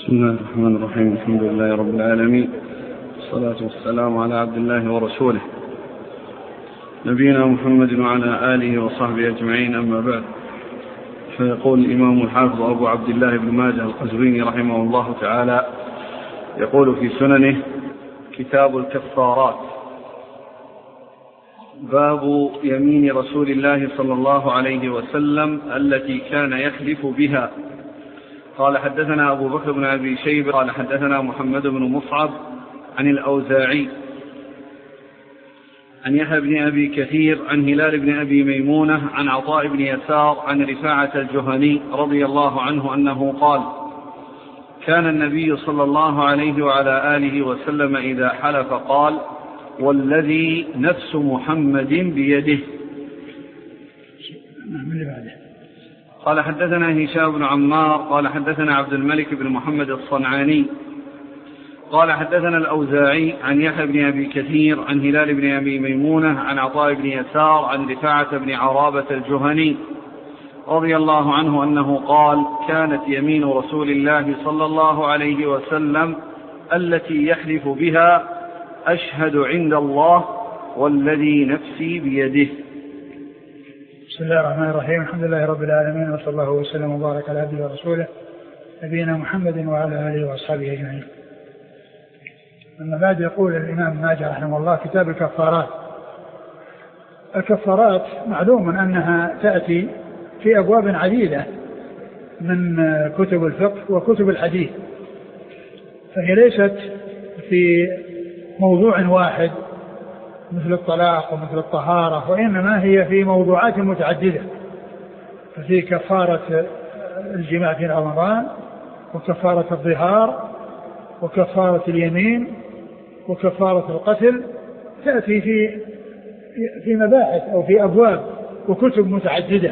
بسم الله الرحمن الرحيم. الحمد لله رب العالمين، والصلاة والسلام على عبد الله ورسوله نبينا محمد وعلى آله وصحبه أجمعين، أما بعد. فيقول الإمام الحافظ أبو عبد الله بن ماجه القزويني رحمه الله تعالى، يقول في سننه: كتاب الكفارات. باب يمين رسول الله صلى الله عليه وسلم التي كان يحلف بها. قال: حدثنا أبو بكر بن أبي شيبة قال: حدثنا محمد بن مصعب عن الأوزاعي عن يحيى بن أبي كثير عن هلال بن أبي ميمونة عن عطاء بن يسار عن رفاعة الجهني رضي الله عنه أنه قال: كان النبي صلى الله عليه وعلى آله وسلم إذا حلف قال: والذي نفس محمد بيده. قال: حدثنا هشام بن عمار قال: حدثنا عبد الملك بن محمد الصنعاني قال: حدثنا الأوزاعي عن يحيى بن أبي كثير عن هلال بن أبي ميمونة عن عطاء بن يسار عن رفاعة بن عرابة الجهني رضي الله عنه أنه قال: كانت يمين رسول الله صلى الله عليه وسلم التي يحلف بها: أشهد عند الله والذي نفسي بيده. بسم الله الرحمن الرحيم. الحمد لله رب العالمين، وصلى الله وسلم وبارك على عبده ورسوله نبينا محمد وعلى آله وأصحابه أجمعين. أما بعد، يقول الإمام ماجه رحمه الله: كتاب الكفارات. الكفارات معلوم أنها تأتي في أبواب عديدة من كتب الفقه وكتب الحديث، فهي ليست في موضوع واحد مثل الطلاق ومثل الطهارة، وإنما هي في موضوعات متعددة. ففي كفارة الجماع في رمضان، وكفارة الظهار، وكفارة اليمين، وكفارة القتل، تأتي في مباحث أو في أبواب وكتب متعددة.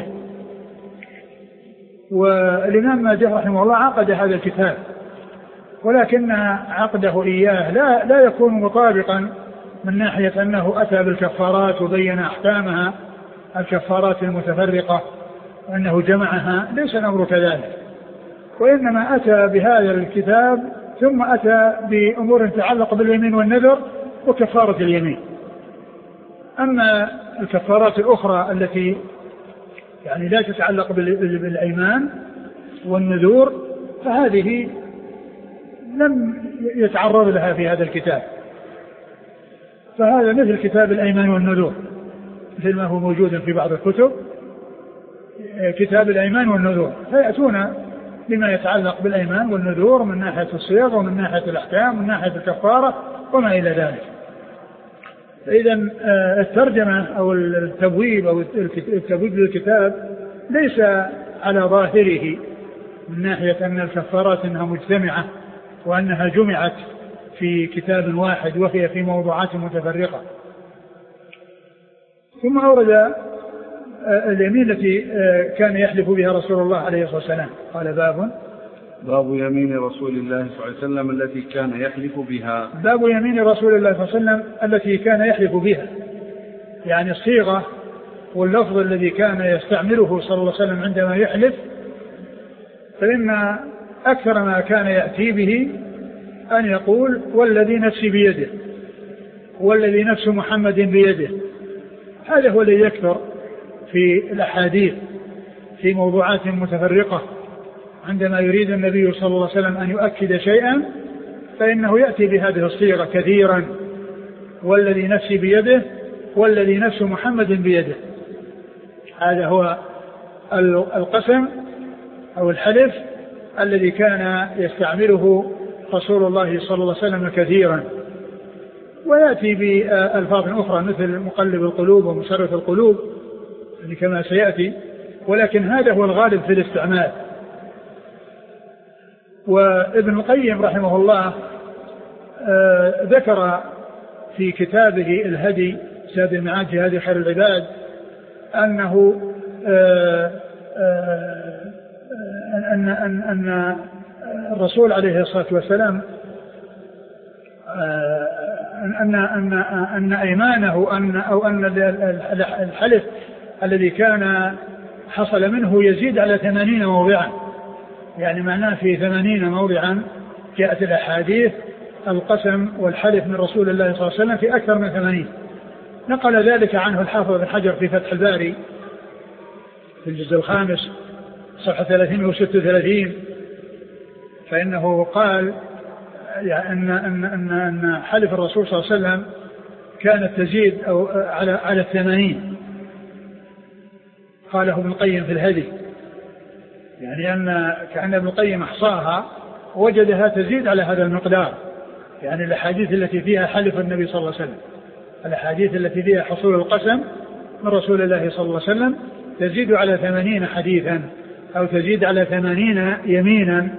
والإمام ماجه رحمه الله عقد هذا الكتاب، ولكن عقده إياه لا يكون مطابقا من ناحية أنه أتى بالكفارات وبين أحكامها، الكفارات المتفرقة، وأنه جمعها. ليس الأمر كذلك، وإنما أتى بهذا الكتاب ثم أتى بأمور تتعلق باليمين والنذر وكفارة اليمين. أما الكفارات الأخرى التي يعني لا تتعلق بالأيمان والنذور فهذه لم يتعرض لها في هذا الكتاب. فهذا مثل كتاب الأيمان والنذور، مثل ما هو موجود في بعض الكتب، كتاب الأيمان والنذور، فيأتون بما يتعلق بالأيمان والنذور من ناحية الصيغ ومن ناحية الأحكام ومن ناحية الكفارة وما إلى ذلك. فإذا الترجمة أو التبويب أو التبويب للكتاب ليس على ظاهره من ناحية أن الكفارات أنها مجتمعة وأنها جمعت في كتاب واحد وهي في موضوعات متفرقة. ثم أورد اليمين التي كان يحلف بها رسول الله عليه الصلاة والسلام. قال: باب يمين رسول الله صلى الله عليه وسلم التي كان يحلف بها. باب يمين رسول الله صلى الله عليه وسلم التي كان يحلف بها، يعني الصيغة واللفظ الذي كان يستعمله صلى الله عليه وسلم عندما يحلف. فإن أكثر ما كان يأتي به أن يقول: والذي نفسي بيده، والذي نفس محمد بيده. هذا هو الذي يكثر في الأحاديث في موضوعات متفرقة. عندما يريد النبي صلى الله عليه وسلم أن يؤكد شيئا فإنه يأتي بهذه الصيغة كثيرا: والذي نفسي بيده، والذي نفس محمد بيده. هذا هو القسم أو الحلف الذي كان يستعمله رسول الله صلى الله عليه وسلم كثيرا. ويأتي بألفاظ أخرى مثل مقلب القلوب ومصرف القلوب كما سيأتي، ولكن هذا هو الغالب في الاستعمال. وابن القيم رحمه الله ذكر في كتابه الهدي زاد المعاد في هدي خير العباد أنه أن الرسول عليه الصلاة والسلام أن أيمانه أو أن الحلف الذي كان حصل منه يزيد على 80 موضعا، يعني معناه في 80 موضعا جاءت الأحاديث القسم والحلف من رسول الله صلى الله عليه وسلم في أكثر من 80. نقل ذلك عنه الحافظ بن حجر في فتح الباري في الجزء الخامس صفحة 336، فإنه قال يعني أن حلف الرسول صلى الله عليه وسلم كانت تزيد أو على 80. قاله ابن القيم في الهدي، يعني أن كأن ابن القيم أحصاها وجدها تزيد على هذا المقدار، يعني الأحاديث التي فيها حلف النبي صلى الله عليه وسلم، الأحاديث التي فيها حصول القسم من رسول الله صلى الله عليه وسلم تزيد على 80 حديثا أو تزيد على 80 يمينا،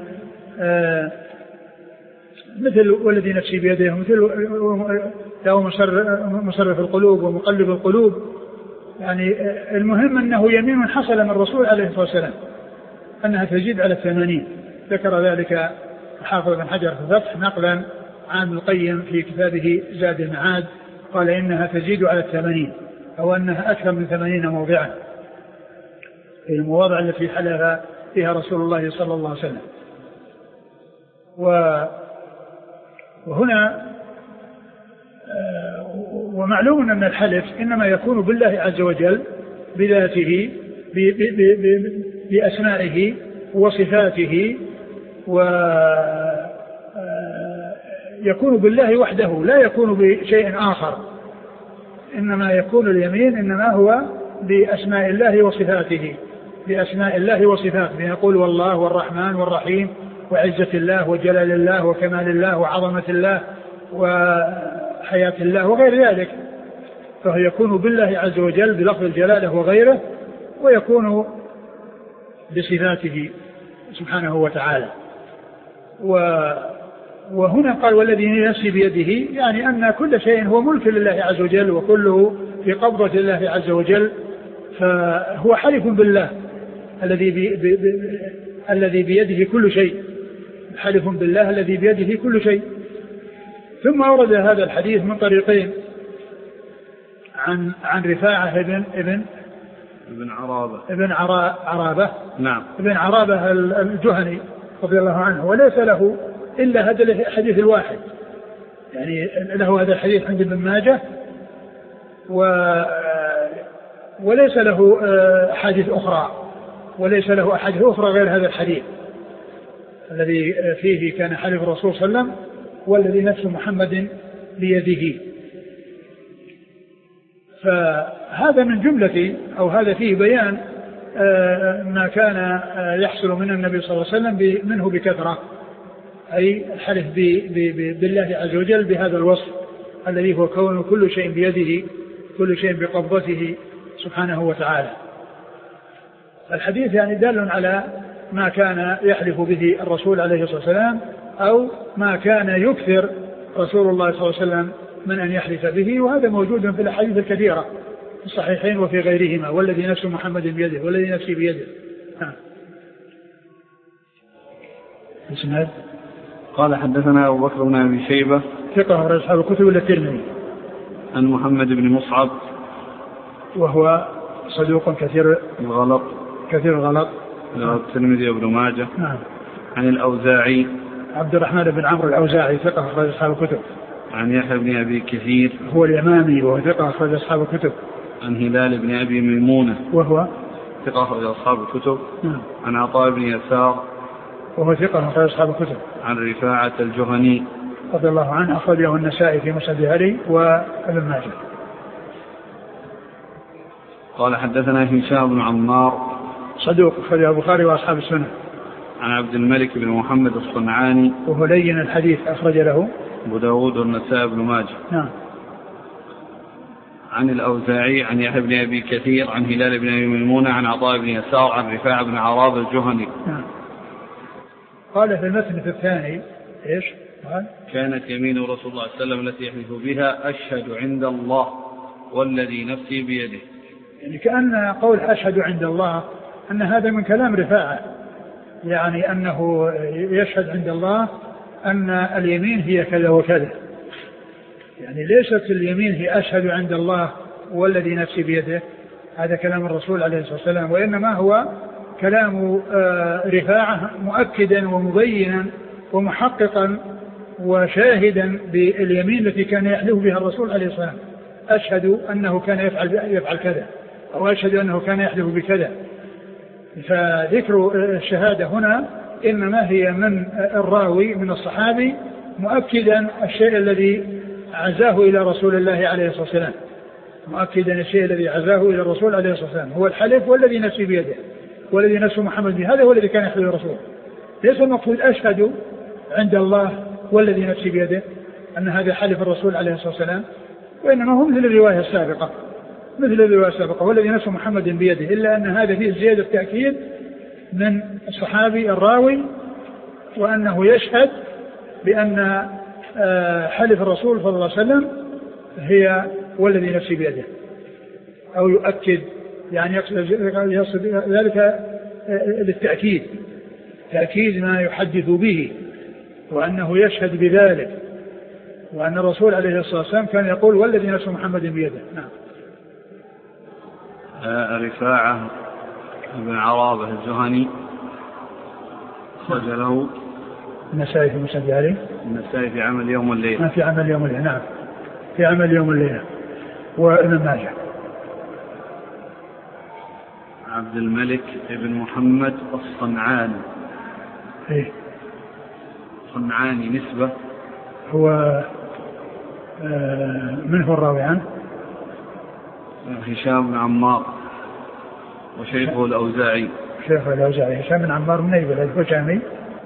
مثل والذي نفسي بيده، مثل له مصرف القلوب ومقلب القلوب. يعني المهم أنه يمين حصل من الرسول عليه الصلاة والسلام أنها تزيد على 80. ذكر ذلك الحافظ بن حجر في الفتح نقلا عن ابن القيم في كتابه زاد المعاد، قال إنها تزيد على 80 أو أنها أكثر من 80 موضعا في المواضع التي حلف فيها رسول الله صلى الله عليه وسلم. وهنا ومعلوم أن الحلف إنما يكون بالله عز وجل بذاته بأسمائه وصفاته، ويكون بالله وحده لا يكون بشيء آخر، إنما يكون اليمين إنما هو بأسماء الله وصفاته، بأسماء الله وصفاته، يقول والله والرحمن والرحيم وعزة الله وجلال الله وكمال الله وعظمة الله وحياة الله وغير ذلك، فهو يكون بالله عز وجل بلفظ الجلالة وغيره، ويكون بصفاته سبحانه وتعالى. وهنا قال والذي نفسي بيده، يعني أن كل شيء هو ملك لله عز وجل وكله في قبضة الله عز وجل، فهو حلف بالله الذي بيده كل شيء، حلف بالله الذي بيده كل شيء. ثم أورد هذا الحديث من طريقين عن رفاعة ابن عرابة نعم ابن عرابة الجهني رضي الله عنه، وليس له إلا هذا الحديث الواحد، يعني له هذا الحديث عند ابن ماجه وليس له أحاديث أخرى غير هذا الحديث الذي فيه كان حلف الرسول صلى الله عليه وسلم والذي نفس محمد بيده. فهذا من جملة أو هذا فيه بيان ما كان يحصل من النبي صلى الله عليه وسلم منه بكثرة، أي الحلف بالله عز وجل بهذا الوصف الذي هو كون كل شيء بيده، كل شيء بقبضته سبحانه وتعالى. الحديث يعني دال على ما كان يحلف به الرسول عليه الصلاة والسلام، أو ما كان يكثر رسول الله صلى الله عليه وسلم من أن يحلف به، وهذا موجود في الأحاديث الكثيرة في الصحيحين وفي غيرهما، والذي نفس محمد بيده والذي نفسي بيده. قال حدثنا أبو بكر بن أبي شيبة ثقة أخرج أصحاب الكتب إلا الترمذي، عن محمد بن مصعب وهو صدوق كثير الغلط الترمذي وابن ماجه. نعم. عن الأوزاعي عبد الرحمن بن عمرو الأوزاعي ثقة أخرج أصحاب الكتب. عن يحيى بن أبي كثير هو اليمامي وهو ثقة أخرج أصحاب الكتب. عن هلال بن أبي ميمونة وهو ثقة أخرج أصحاب الكتب. نعم. عن عطاء بن يسار وهو ثقة أخرج أصحاب الكتب. عن رفاعة الجهني رضي الله عنه أخرجه النسائي في مسند علي وابن ماجه. قال حدثنا هشام بن عمار صدوق أخرجه البخاري وأصحاب السنة. عن عبد الملك بن محمد الصنعاني وهو لين الحديث أخرج له أبو داود والنسائي بن ماجه. نعم. عن الأوزاعي عن يحيى بن أبي كثير عن هلال بن أبي ميمونة عن عطاء بن يسار عن رفاعة بن عرابة الجهني. نعم. قال في المتن في الثاني إيش؟ قال كانت يمين رسول الله صلى الله عليه وسلم التي يحلف بها أشهد عند الله والذي نفسي بيده، يعني كأن قول أشهد عند الله أن هذا من كلام رفاعة، يعني أنه يشهد عند الله أن اليمين هي كذا وكذا، يعني ليست اليمين هي أشهد عند الله والذي نفسي بيده، هذا كلام الرسول عليه الصلاة والسلام، وإنما هو كلام رفاعة مؤكدا ومبينا ومحققا وشاهدا باليمين التي كان يحلف بها الرسول عليه الصلاة والسلام: أشهد أنه كان يفعل كذا، أو أشهد أنه كان يحلف بكذا. فذكر الشهادة هنا إنما هي من الراوي من الصحابي مؤكدا الشيء الذي عزاه إلى رسول الله عليه الصلاة والسلام، مؤكدا الشيء الذي عزاه إلى الرسول عليه الصلاة والسلام هو الحلف والذي نفسي بيده والذي نفس محمد به، هذا هو الذي كان يحلف الرسول. ليس المقصود أشهد عند الله والذي نفسي بيده أن هذا حلف الرسول عليه الصلاة والسلام، وإنما هو مثل الرواية السابقة والذي نفس محمد بيده، إلا أن هذا فيه زيادة تأكيد من الصحابي الراوي، وأنه يشهد بأن حلف الرسول صلى الله عليه وسلم هي والذي نفسي بيده، أو يؤكد يعني يقصد ذلك للتأكيد، تأكيد ما يحدث به، وأنه يشهد بذلك، وأن الرسول عليه الصلاة والسلام كان يقول والذي نفس محمد بيده. نعم. رفاعة بن عرابة الزهني خرج له النسائي في مسند علي، النسائي في عمل يوم والليلة، في عمل يوم الليلة. نعم، في عمل يوم الليلة. وابن ماجه عبد الملك بن محمد الصنعاني. إيه؟ صنعاني نسبة. هو من هو الراوي عنه؟ هشام بن عمار وشيخه الأوزاعي. شيخه الأوزاعي هشام بن عمار من أيوة الجامي.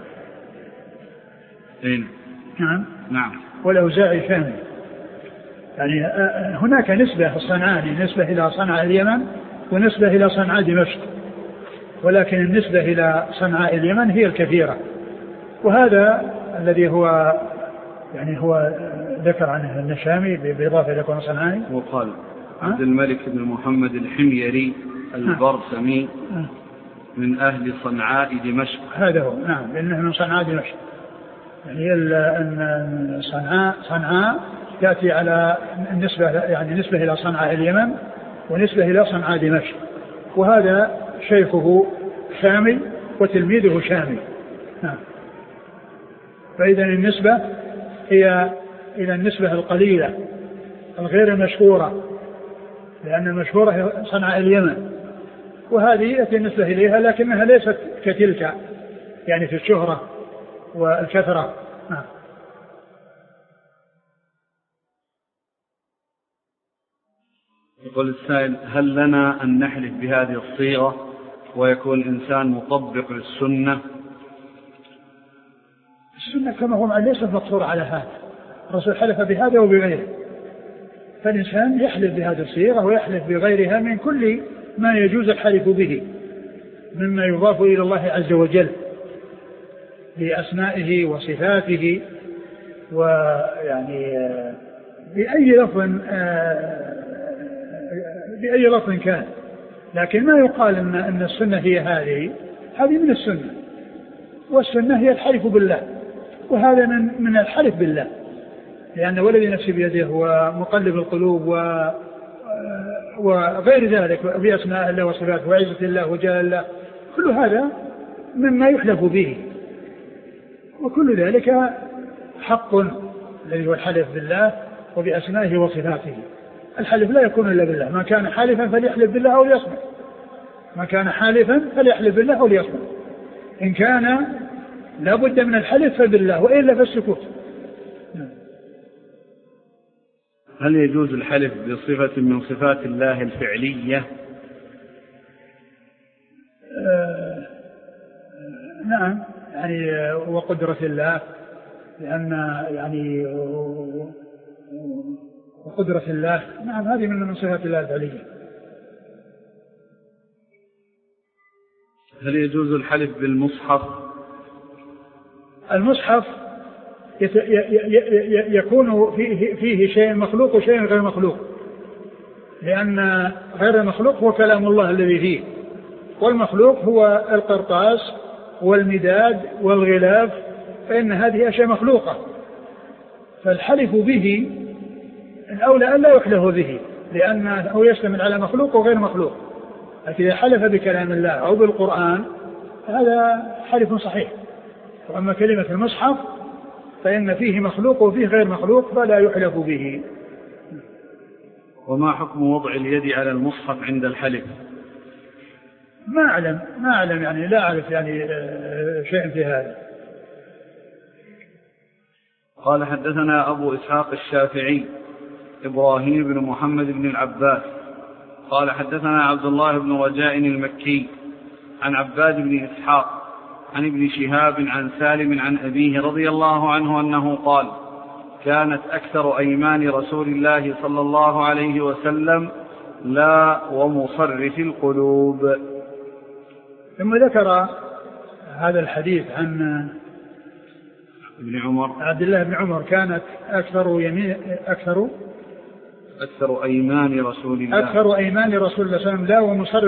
نعم. والأوزاعي شامي. يعني هناك نسبة في الصنعاني، نسبة إلى صنعاء اليمن ونسبة إلى صنعاء دمشق، ولكن النسبة إلى صنعاء اليمن هي الكثيرة. وهذا الذي هو يعني هو ذكر عنه النشامي بإضافة إلى كونه صنعاني. وقال عبد الملك بن محمد الحميري البرسمي من أهل صنعاء دمشق. هذا هو. نعم، لأنه من صنعاء دمشق. يعني أن صنعاء تأتي على النسبة، يعني نسبة إلى صنعاء اليمن ونسبة إلى صنعاء دمشق، وهذا شيخه شامي وتلميذه شامي. نعم. فإذا النسبة هي إلى النسبة القليلة الغير المشهورة، لأن المشهورة هي صنعاء اليمن، وهذه يأتي النسبة إليها لكنها ليست كتلك يعني في الشهرة والكثرة. نعم. يقول السائل: هل لنا أن نحلف بهذه الصيغة ويكون الإنسان مطبق للسنة؟ السنة كما هو ليست مقصورة على هذا، الرسول حلف بهذا وبغيره، فالإنسان يحلف بهذه الصيغة ويحلف بغيرها من كل ما يجوز الحلف به مما يضاف إلى الله عز وجل بأسمائه وصفاته، ويعني بأي لفظ كان. لكن ما يقال أن السنة هي هذه من السنة، والسنة هي الحلف بالله، وهذا من الحلف بالله، لأن والذي نفسي بيده هو مقلب القلوب وغير ذلك بأسماء الله وصفاته وعزة الله وجلال الله، كل هذا مما يحلف به، وكل ذلك حق الذي هو الحلف بالله وبأسمائه وصفاته. الحلف لا يكون إلا بالله، من كان حالفا فليحلف بالله أو ليصمت، من كان حالفا فليحلف بالله أو ليصمت، إن كان لا بد من الحلف فبالله، وإلا فالسكوت. هل يجوز الحلف بصفة من صفات الله الفعلية؟ نعم، يعني وقدرة الله، لأن يعني وقدرة الله، نعم، هذه من صفات الله الفعلية. هل يجوز الحلف بالمصحف؟ المصحف يكون فيه شيء مخلوق وشيء غير مخلوق، لأن غير المخلوق هو كلام الله الذي فيه، والمخلوق هو القرطاس والمداد والغلاف، فإن هذه أشياء مخلوقة، فالحلف به الأولى أن لا يحلف به، لأنه يشتمل على مخلوق وغير مخلوق. لكن إذا حلف بكلام الله أو بالقرآن هذا حلف صحيح، وأما كلمة المصحف فإن فيه مخلوق وفيه غير مخلوق فلا يحلف به. وما حكم وضع اليد على المصحف عند الحلف؟ ما أعلم يعني لا أعرف يعني شيء في هذا. قال حدثنا أبو إسحاق الشافعي إبراهيم بن محمد بن العباس قال حدثنا عبد الله بن رجاء المكي عن عباد بن إسحاق عن ابن شهاب عن سالم عن أبيه رضي الله عنه أنه قال كانت أكثر أيمان رسول الله صلى الله عليه وسلم لا ومصرف القلوب. ثم ذكر هذا الحديث عن ابن عمر عبد الله بن عمر كانت أكثر أيمان رسول الله صلى الله عليه وسلم لا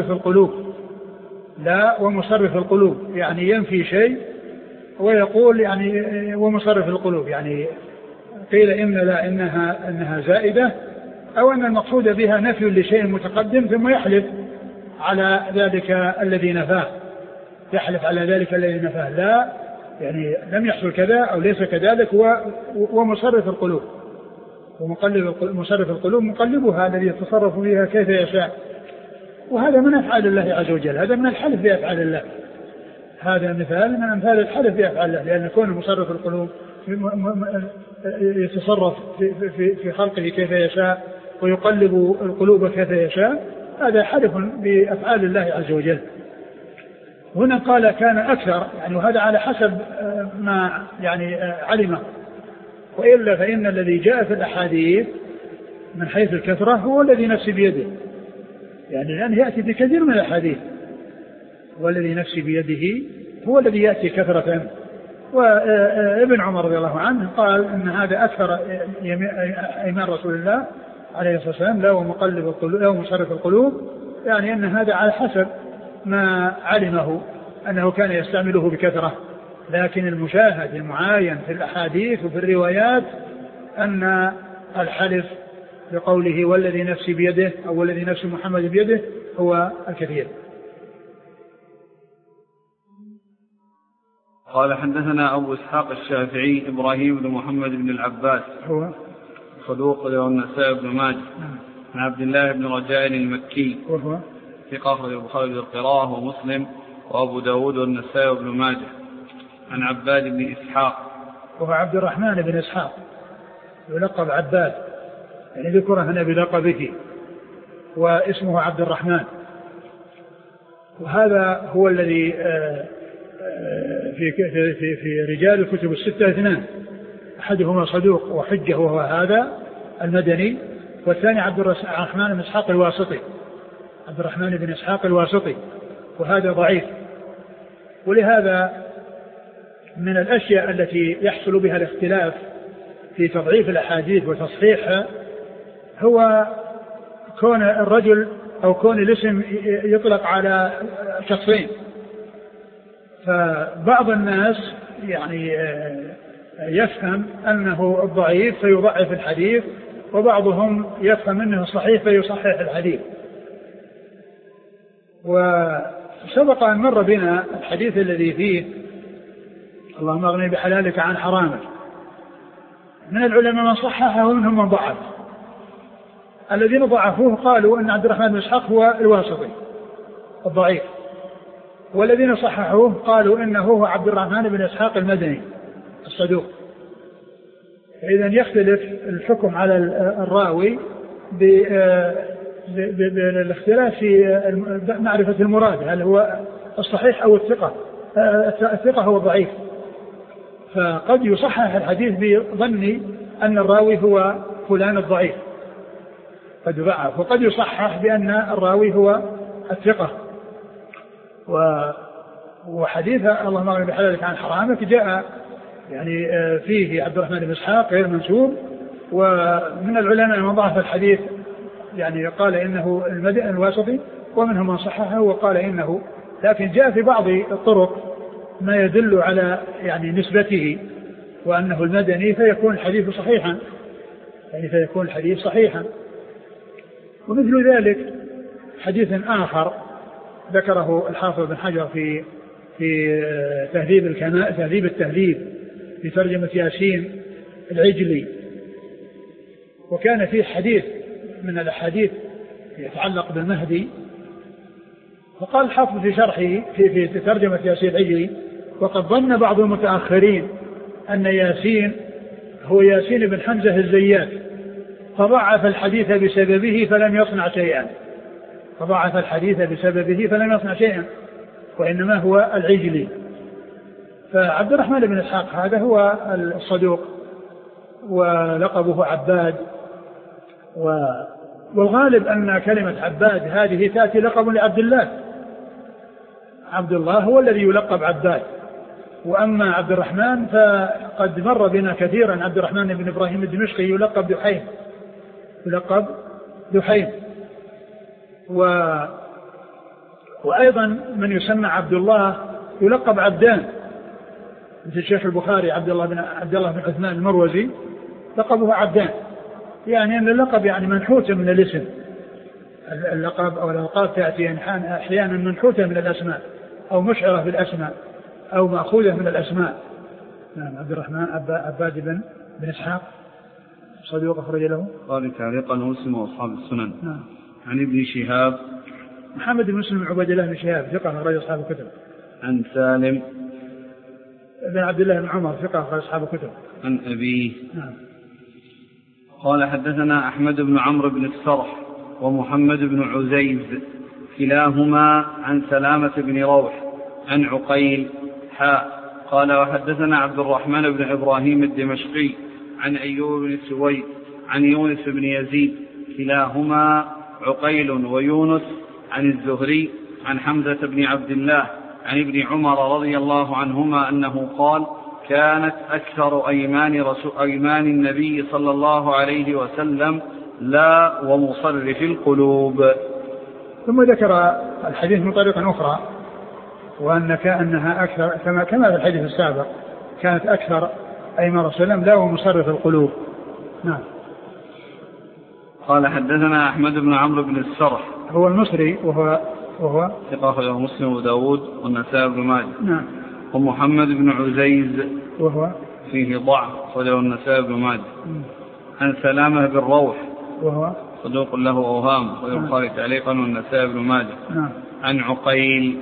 ومصرف القلوب يعني ينفي شيء ويقول يعني ومصرف القلوب يعني قيل إنها زائدة أو أن المقصود بها نفي لشيء متقدم ثم يحلف على ذلك الذي نفاه لا يعني لم يحصل كذا أو ليس كذلك ومصرف القلوب مصرف القلوب مقلبها الذي يتصرف فيها كيف يشاء. وهذا من أفعال الله عز وجل، هذا من الحلف بأفعال الله، هذا مثال من أمثال الحلف بأفعال الله، لأن يكون مصرف القلوب يتصرف في خلقه كيف يشاء ويقلب القلوب كيف يشاء، هذا حلف بأفعال الله عز وجل. هنا قال كان أكثر يعني وهذا على حسب ما يعني علمه، وإلا فإن الذي جاء في الأحاديث من حيث الكثرة هو الذي نفسي بيده، يعني لأنه يأتي بكثير من الأحاديث، والذي نفسي بيده هو الذي يأتي كثرة. وابن عمر رضي الله عنه قال أن هذا أكثر أيمان رسول الله عليه الصلاة والسلام لا ومقلب القلوب لا ومصرف القلوب، يعني أن هذا على حسب ما علمه أنه كان يستعمله بكثرة، لكن المشاهد المعاين في الأحاديث وفي الروايات أن الحلف بقوله والذي نفسي بيده أو والذي نفس محمد بيده هو الكثير. قال حدثنا أبو إسحاق الشافعي إبراهيم بن محمد بن العباس هو صدوق له النسائي بن ماجه عن عبد الله بن رجاء المكي وهو ثقة أخرج البخاري بالقراءة ومسلم وأبو داود والنسائي بن ماجه عن عباد بن إسحاق وهو عبد الرحمن بن إسحاق يلقب عباد، يعني ذكر هنا بلقبه واسمه عبد الرحمن، وهذا هو الذي في رجال الكتب الستة اثنان، أحدهما صدوق وحجه وهو هذا المدني، والثاني عبد الرحمن بن إسحاق الواسطي، عبد الرحمن بن إسحاق الواسطي، وهذا ضعيف. ولهذا من الأشياء التي يحصل بها الاختلاف في تضعيف الأحاديث وتصحيحها هو كون الرجل أو كون الاسم يطلق على شخصين، فبعض الناس يعني يفهم أنه الضعيف فيضعف الحديث، وبعضهم يفهم أنه صحيح فيصحح الحديث. وسبق أن مر بنا الحديث الذي فيه اللهم اغني بحلالك عن حرامك، من العلماء من صححه ومنهم من ضعف. الذين ضعفوه قالوا أن عبد الرحمن بن إسحاق هو الواسطي الضعيف، والذين صححوه قالوا إنه هو عبد الرحمن بن إسحاق المدني الصدوق. فإذا يختلف الحكم على الراوي بالاختلاف في معرفة المراد، هل هو الصحيح أو الثقة هو ضعيف، فقد يصحح الحديث بظن أن الراوي هو فلان الضعيف قد يضعف، وقد يصحح بأن الراوي هو الثقة. وحديث اللهم اغني بحلالك عن حرامك جاء يعني فيه عبد الرحمن بن إسحاق غير منسوب، ومن العلماء من ضعف الحديث يعني قال إنه المدني الواسطي، ومنهم من صححه وقال إنه، لكن جاء في بعض الطرق ما يدل على يعني نسبته وأنه المدني فيكون الحديث صحيحا، يعني فيكون الحديث صحيحا. ومثل ذلك حديث آخر ذكره الحافظ بن حجر في في تهذيب التهذيب في ترجمة ياسين العجلي. وكان فيه حديث من الأحاديث يتعلق بالمهدي، فقال الحافظ في شرحه في ترجمة ياسين العجلي: وقد ظن بعض المتأخرين أن ياسين هو ياسين بن حمزة الزيات، فضعف الحديث بسببه فلم يصنع شيئا، وإنما هو العجلي. فعبد الرحمن بن إسحاق هذا هو الصدوق، ولقبه عباد، والغالب أن كلمة عباد هذه تأتي لقب لعبد الله. عبد الله هو الذي يلقب عباد، وأما عبد الرحمن فقد مر بنا كثيرا عبد الرحمن بن إبراهيم الدمشقي يلقب دحيم. وأيضا من يسمى عبد الله يلقب عبدان، مثل الشيخ البخاري عبد الله بن عثمان المروزي لقبه عبدان، يعني أن اللقب يعني منحوت من الاسم. اللقب أو الألقاب تأتي أحيانا منحوتة من الأسماء، أو مشعرة بالأسماء، أو مأخوذة من الأسماء. نعم. عبد الرحمن عباد بن إسحاق صدوق أخرج له قال تعليقا مسلم وأصحاب السنن. نعم. عن ابن شهاب محمد بن مسلم عبد الله بن شهاب ثقة أخرج أصحاب الكتب. عن سالم بن عبد الله بن عمر ثقة أخرج أصحاب الكتب. عن أبيه. نعم. قال حدثنا أحمد بن عمرو بن السرح ومحمد بن عزيز كلاهما عن سلامة بن روح عن عقيل قال وحدثنا عبد الرحمن بن إبراهيم الدمشقي عن أيوب بن سويد عن يونس بن يزيد كلاهما عقيل ويونس عن الزهري عن حمزة بن عبد الله عن ابن عمر رضي الله عنهما أنه قال: كانت أكثر أيمان النبي صلى الله عليه وسلم لا ومصرف القلوب. ثم ذكر الحديث من طريقة أخرى، وأن كأنها أكثر كما في الحديث السابق، كانت أكثر أيمان رسول الله لا ومصرف القلوب. نعم. قال حدثنا أحمد بن عمرو بن السرح هو المصري وهو ثقة أخرجه مسلم وداود والنسائي بن ماجه. نعم. ومحمد بن عزيز وهو فيه ضعف أخرجه النسائي بن ماجه. عن سلامة بن روح وهو صدوق له أوهام ويبخاري تعليقا والنسائي بن ماجه. نعم. عن عقيل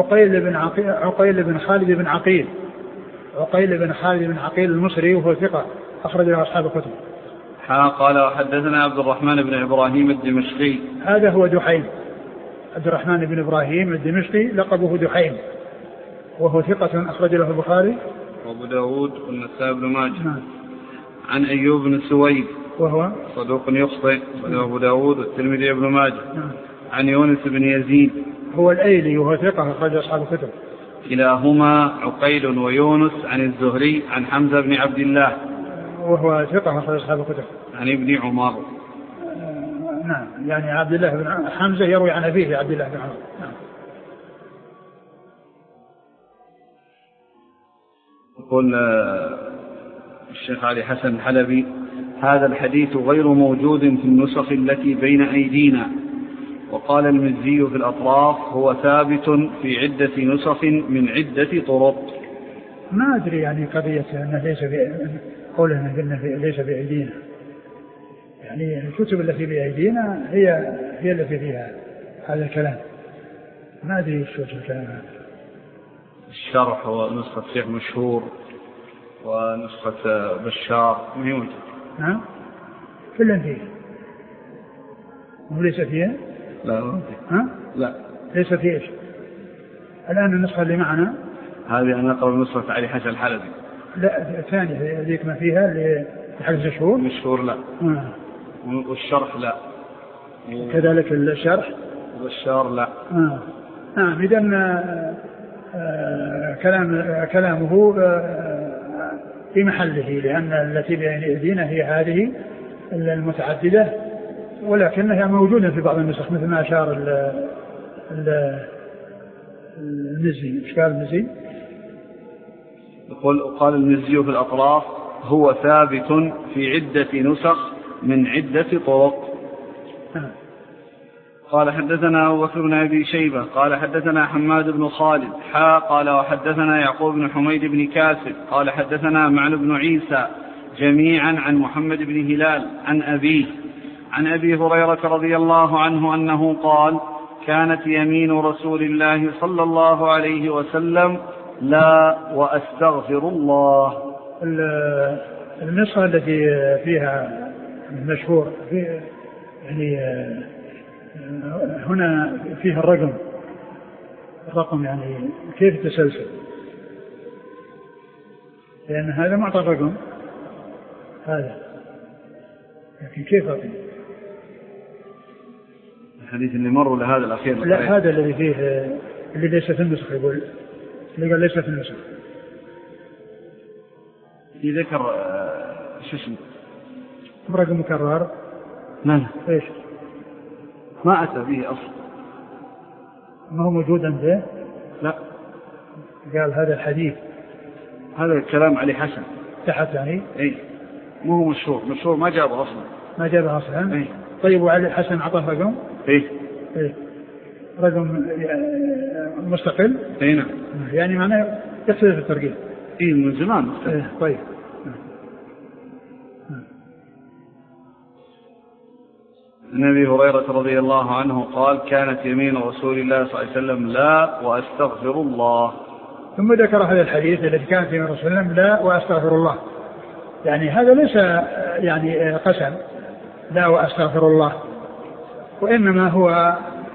بن خالد بن عقيل المصري وهو ثقة أخرج له أصحاب الكتب. قال وحدثنا عبد الرحمن بن إبراهيم الدمشقي هذا هو دحيم. عبد الرحمن بن إبراهيم الدمشقي لقبه دحيم، وهو ثقة أخرج له البخاري وأبو داود والنسائي بن ماجه. نعم. عن أيوب بن سويد وهو صدوق يخطئ وأبو داود والترمذي بن ماجه. نعم. عن يونس بن يزيد هو الأيلي وهو ثقة أخرج أصحاب الكتب. كلاهما عقيل ويونس عن الزهري عن حمزة بن عبد الله وهو ثقة أخرج أصحاب الكتب. عن ابن عمر. نعم. يعني عبد الله بن حمزة يروي عن أبيه عبد الله بن عمر. نعم. يقول الشيخ علي حسن الحلبي: هذا الحديث غير موجود في النسخ التي بين أيدينا. وقال المزي في الأطراف: هو ثابت في عدة نسخ من عدة طرق. ما أدري يعني قضية أنه ليس قولنا ليس بأيدينا، يعني الكتب التي بأيدينا هي التي فيها هذا الكلام. ما أدري شو الكلام هذا. الشرح ونسخة شيخ مشهور ونسخة بشار مهمة. نعم. كلن فيه وليس فيها. لا. لا ليس فيه إيش الآن النسخة اللي معنا هذه أنا أقرأ نسخة علي حسن الحلبي. لا الثانية ذيك ما فيها لحدث مشهور لا. والشرح لا. كذلك الشرح والبشار لا. نعم. إذن كلامه في محله، لأن التي بين أيدينا هي هذه المتعددة، ولكنها موجودة في بعض النسخ مثل ما أشار المزي. إيش قال المزي؟ قال المزي في الأطراف: هو ثابت في عدة نسخ من عدة طرق. قال حدثنا أبو بكر بن أبي شيبة قال حدثنا حماد بن خالد قال وحدثنا يعقوب بن حميد بن كاسب قال حدثنا معن بن عيسى جميعا عن محمد بن هلال عن أبيه عن أبي هريرة رضي الله عنه أنه قال كانت يمين رسول الله صلى الله عليه وسلم لا وأستغفر الله. النسخة التي فيها المشهور يعني هنا فيها الرقم يعني كيف التسلسل، لأن هذا معطى الرقم هذا، لكن كيف رقم الحديث اللي مر ولا هذا الأخير؟ لا هذا الذي فيه اللي ليس في النسخ، يقول اللي قال ليس في النسخ في ذكر شو اسمه رقم مكرر. لا ايش ما أتى به أصلا، ما هو موجود عنده. لا قال هذا الحديث هذا الكلام علي حسن تحت يعني اي مو هو مشهور ما جابه أصلا، ما جابه أصلا. أي. طيب وعلي حسن أعطاه رقم ايه رقم مستقل. اي نعم، يعني معناه يختلف الترقيم. ايه من زمان. طيب عن أبي هريرة رضي الله عنه قال كانت يمين رسول الله صلى الله عليه وسلم لا وأستغفر الله. ثم ذكر هذا الحديث الذي كانت يمين رسول الله لا وأستغفر الله، يعني هذا ليس يعني قسم لا وأستغفر الله، وإنما هو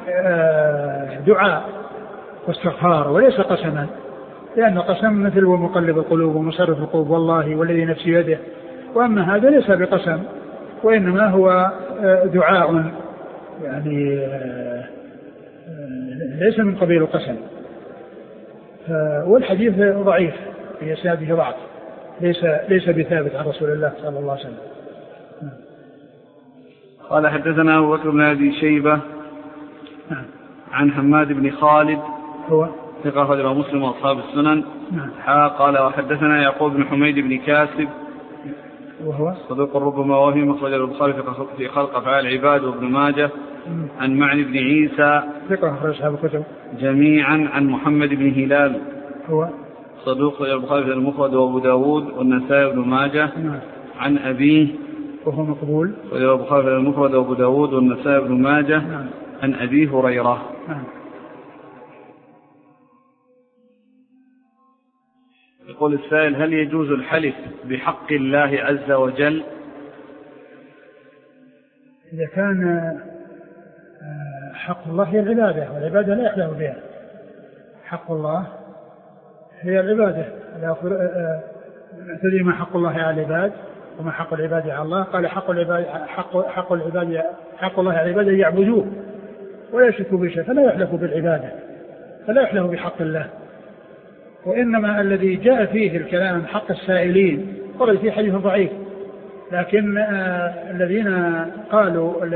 دعاء واستغفار وليس قسما، لأن قسم مثل ومقلب القلوب ومصرف القلوب والله والذي نفسي يده، وأما هذا ليس بقسم وإنما هو دعاء يعني ليس من قبيل القسم. والحديث ضعيف في إسناده ضعف، ليس بثابت عن رسول الله صلى الله عليه وسلم. قال حدثنا أبو بكر بن أبي شيبة عن حماد بن خالد هو ثقة أخرجه مسلم وأصحاب السنن. قال وحدثنا يعقوب بن حميد بن كاسب وهو صدوق ربما وهم أخرجه البخاري في خلق أفعال العباد وابن ماجه عن معن بن عيسى ثقة أخرج أصحاب الكتب جميعا عن محمد بن هلال هو صدوق البخاري في المفرد وأبو داود والنسائي وابن ماجه عن أبيه وهو مقبول البخاري في المفرد وأبو داود والنسائي وابن ماجه عن أبي هريرة. يقول السائل هل يجوز الحلف بحق الله عز وجل؟ إذا كان حق الله هي العبادة، والعبادة لا يحلف بها. حق الله هي العبادة، تدري ما حق الله على العباد وما حق العباد على الله. قال حق الله على العباد أن يعبدوه ولا يشركوا به شيئا، فلا يحلف بالعبادة، فلا يحلف بحق الله. وإنما الذي جاء فيه الكلام حق السائلين ورد فيه حديث ضعيف، لكن الذين قالوا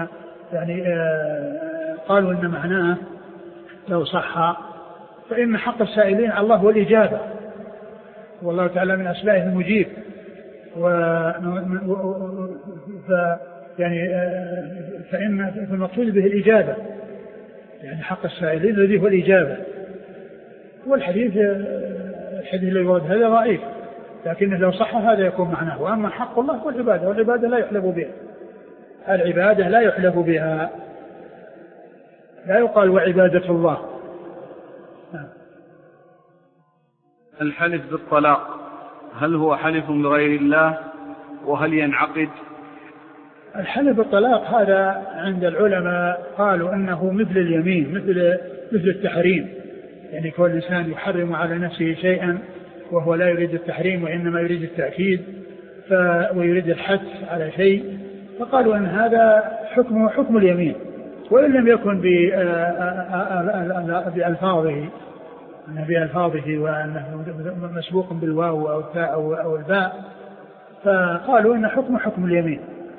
إن معناه لو صح فإن حق السائلين على الله هو الإجابة، والله تعالى من أسمائه المجيب، فإن المقصود به الإجابة، يعني حق السائلين الذي هو الإجابة. والحديث الذي يورد هذا ضعيف، لكنه لو صح هذا يكون معناه. وأما حق الله هو العبادة، والعبادة لا يحلف بها، العبادة لا يحلف بها، لا يقال وعبادة الله. الحلف بالطلاق هل هو حلف بغير الله وهل ينعقد؟ الحلف بالطلاق هذا عند العلماء قالوا أنه مثل اليمين، مثل التحريم، يعني كل إنسان يحرم على نفسه شيئا وهو لا يريد التحريم وإنما يريد التأكيد ويريد الحث على شيء، فقالوا أن هذا حكمه حكم اليمين، وإن لم يكن بألفاظه وأنه مسبوق بالواو أو التاء أو الباء، فقالوا أن حكمه حكم اليمين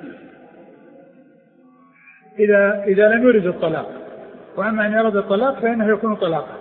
إذا لم يرد الطلاق. وأما أن يرد الطلاق فإنه يكون طلاقا.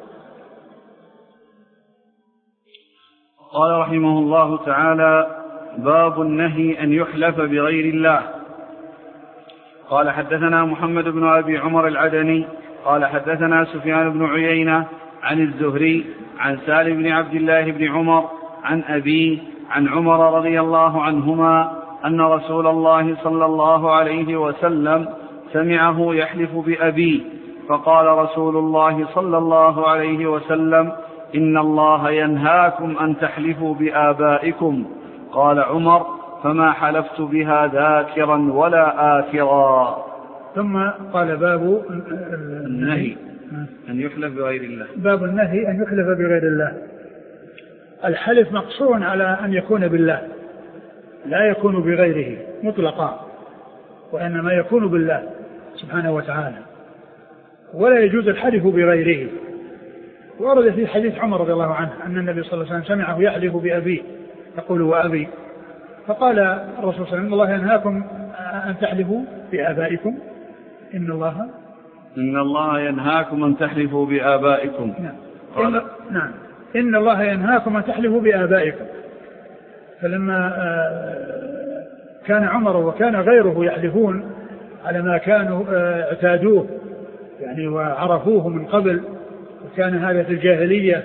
قال رحمه الله تعالى: باب النهي أن يحلف بغير الله. قال حدثنا محمد بن أبي عمر العدني قال حدثنا سفيان بن عيينة عن الزهري عن سالم بن عبد الله بن عمر عن أبيه عن عمر رضي الله عنهما أن رسول الله صلى الله عليه وسلم سمعه يحلف بأبيه فقال رسول الله صلى الله عليه وسلم إن الله ينهاكم أن تحلفوا بآبائكم. قال عمر فما حلفت بها ذاكرا ولا آثرا. ثم قال باب النهي أن يحلف بغير الله. باب النهي أن يحلف بغير الله. الحلف مقصور على أن يكون بالله لا يكون بغيره مطلقا، وإنما يكون بالله سبحانه وتعالى، ولا يجوز الحلف بغيره. ورد في حديث عمر رضي الله عنه أن النبي صلى الله عليه وسلم سمعه يحلف بأبيه يقول وأبي، فقال الرسول صلى الله عليه وسلم إن الله ينهاكم أن تحلفوا بآبائكم. إن الله ينهاكم أن تحلفوا بآبائكم. نعم إن الله ينهاكم أن تحلفوا بآبائكم. فلما كان عمر وكان غيره يحلفون على ما كانوا اعتادوه يعني وعرفوه من قبل، وكان هذا في الجاهلية،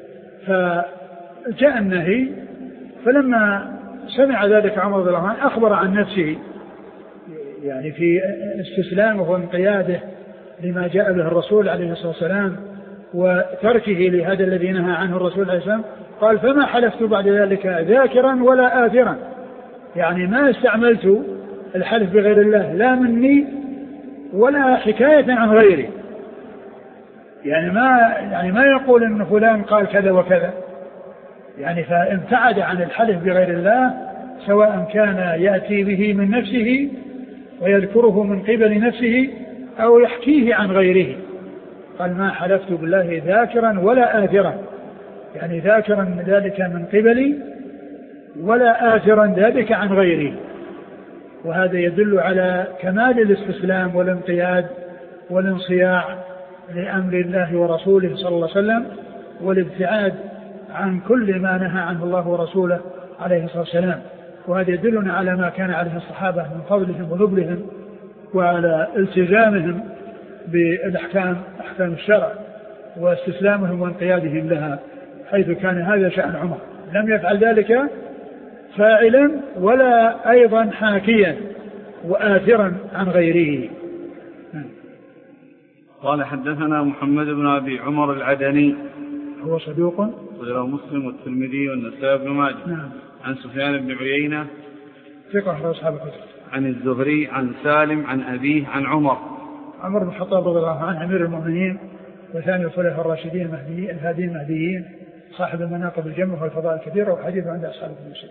فجاء النهي. فلما سمع ذلك عمر رضي الله عنه أخبر عن نفسه يعني في استسلامه وانقياده لما جاء به الرسول عليه الصلاة والسلام وتركه لهذا الذي نهى عنه الرسول عليه السلام. قال فما حلفت بعد ذلك ذاكرا ولا آثرا، يعني ما استعملت الحلف بغير الله لا مني ولا حكاية عن غيري، يعني ما يقول ان فلان قال كذا وكذا، يعني فابتعد عن الحلف بغير الله سواء كان يأتي به من نفسه ويذكره من قبل نفسه أو يحكيه عن غيره. قال ما حلفت بالله ذاكرا ولا آثرا، يعني ذاكرا ذلك من قبلي ولا آثرا ذلك عن غيري. وهذا يدل على كمال الاستسلام والانقياد والانصياع لأمر الله ورسوله صلى الله عليه وسلم، والابتعاد عن كل ما نهى عنه الله ورسوله عليه الصلاة والسلام. وهذا يدلنا على ما كان عليه الصحابة من فضلهم ونبلهم وعلى التزامهم بالأحكام أحكام الشرع واستسلامهم وانقيادهم لها، حيث كان هذا شأن عمر، لم يفعل ذلك فاعلا ولا أيضا حاكيا وآثرا عن غيره. قال حدثنا محمد بن أبي عمر العدني هو صدوق ورواه مسلم والترمذي والنسائي بن ماجه. نعم. عن سفيان بن عيينة ثقة أصحاب الكتب. عن الزهري عن سالم عن أبيه عن عمر بن الخطاب رضي الله عنه أمير المؤمنين وثاني الخلفاء الراشدين الهادين المهديين صاحب المناقب الجمة والفضائل الكثيرة، وحديثه عند أصحاب الكتب.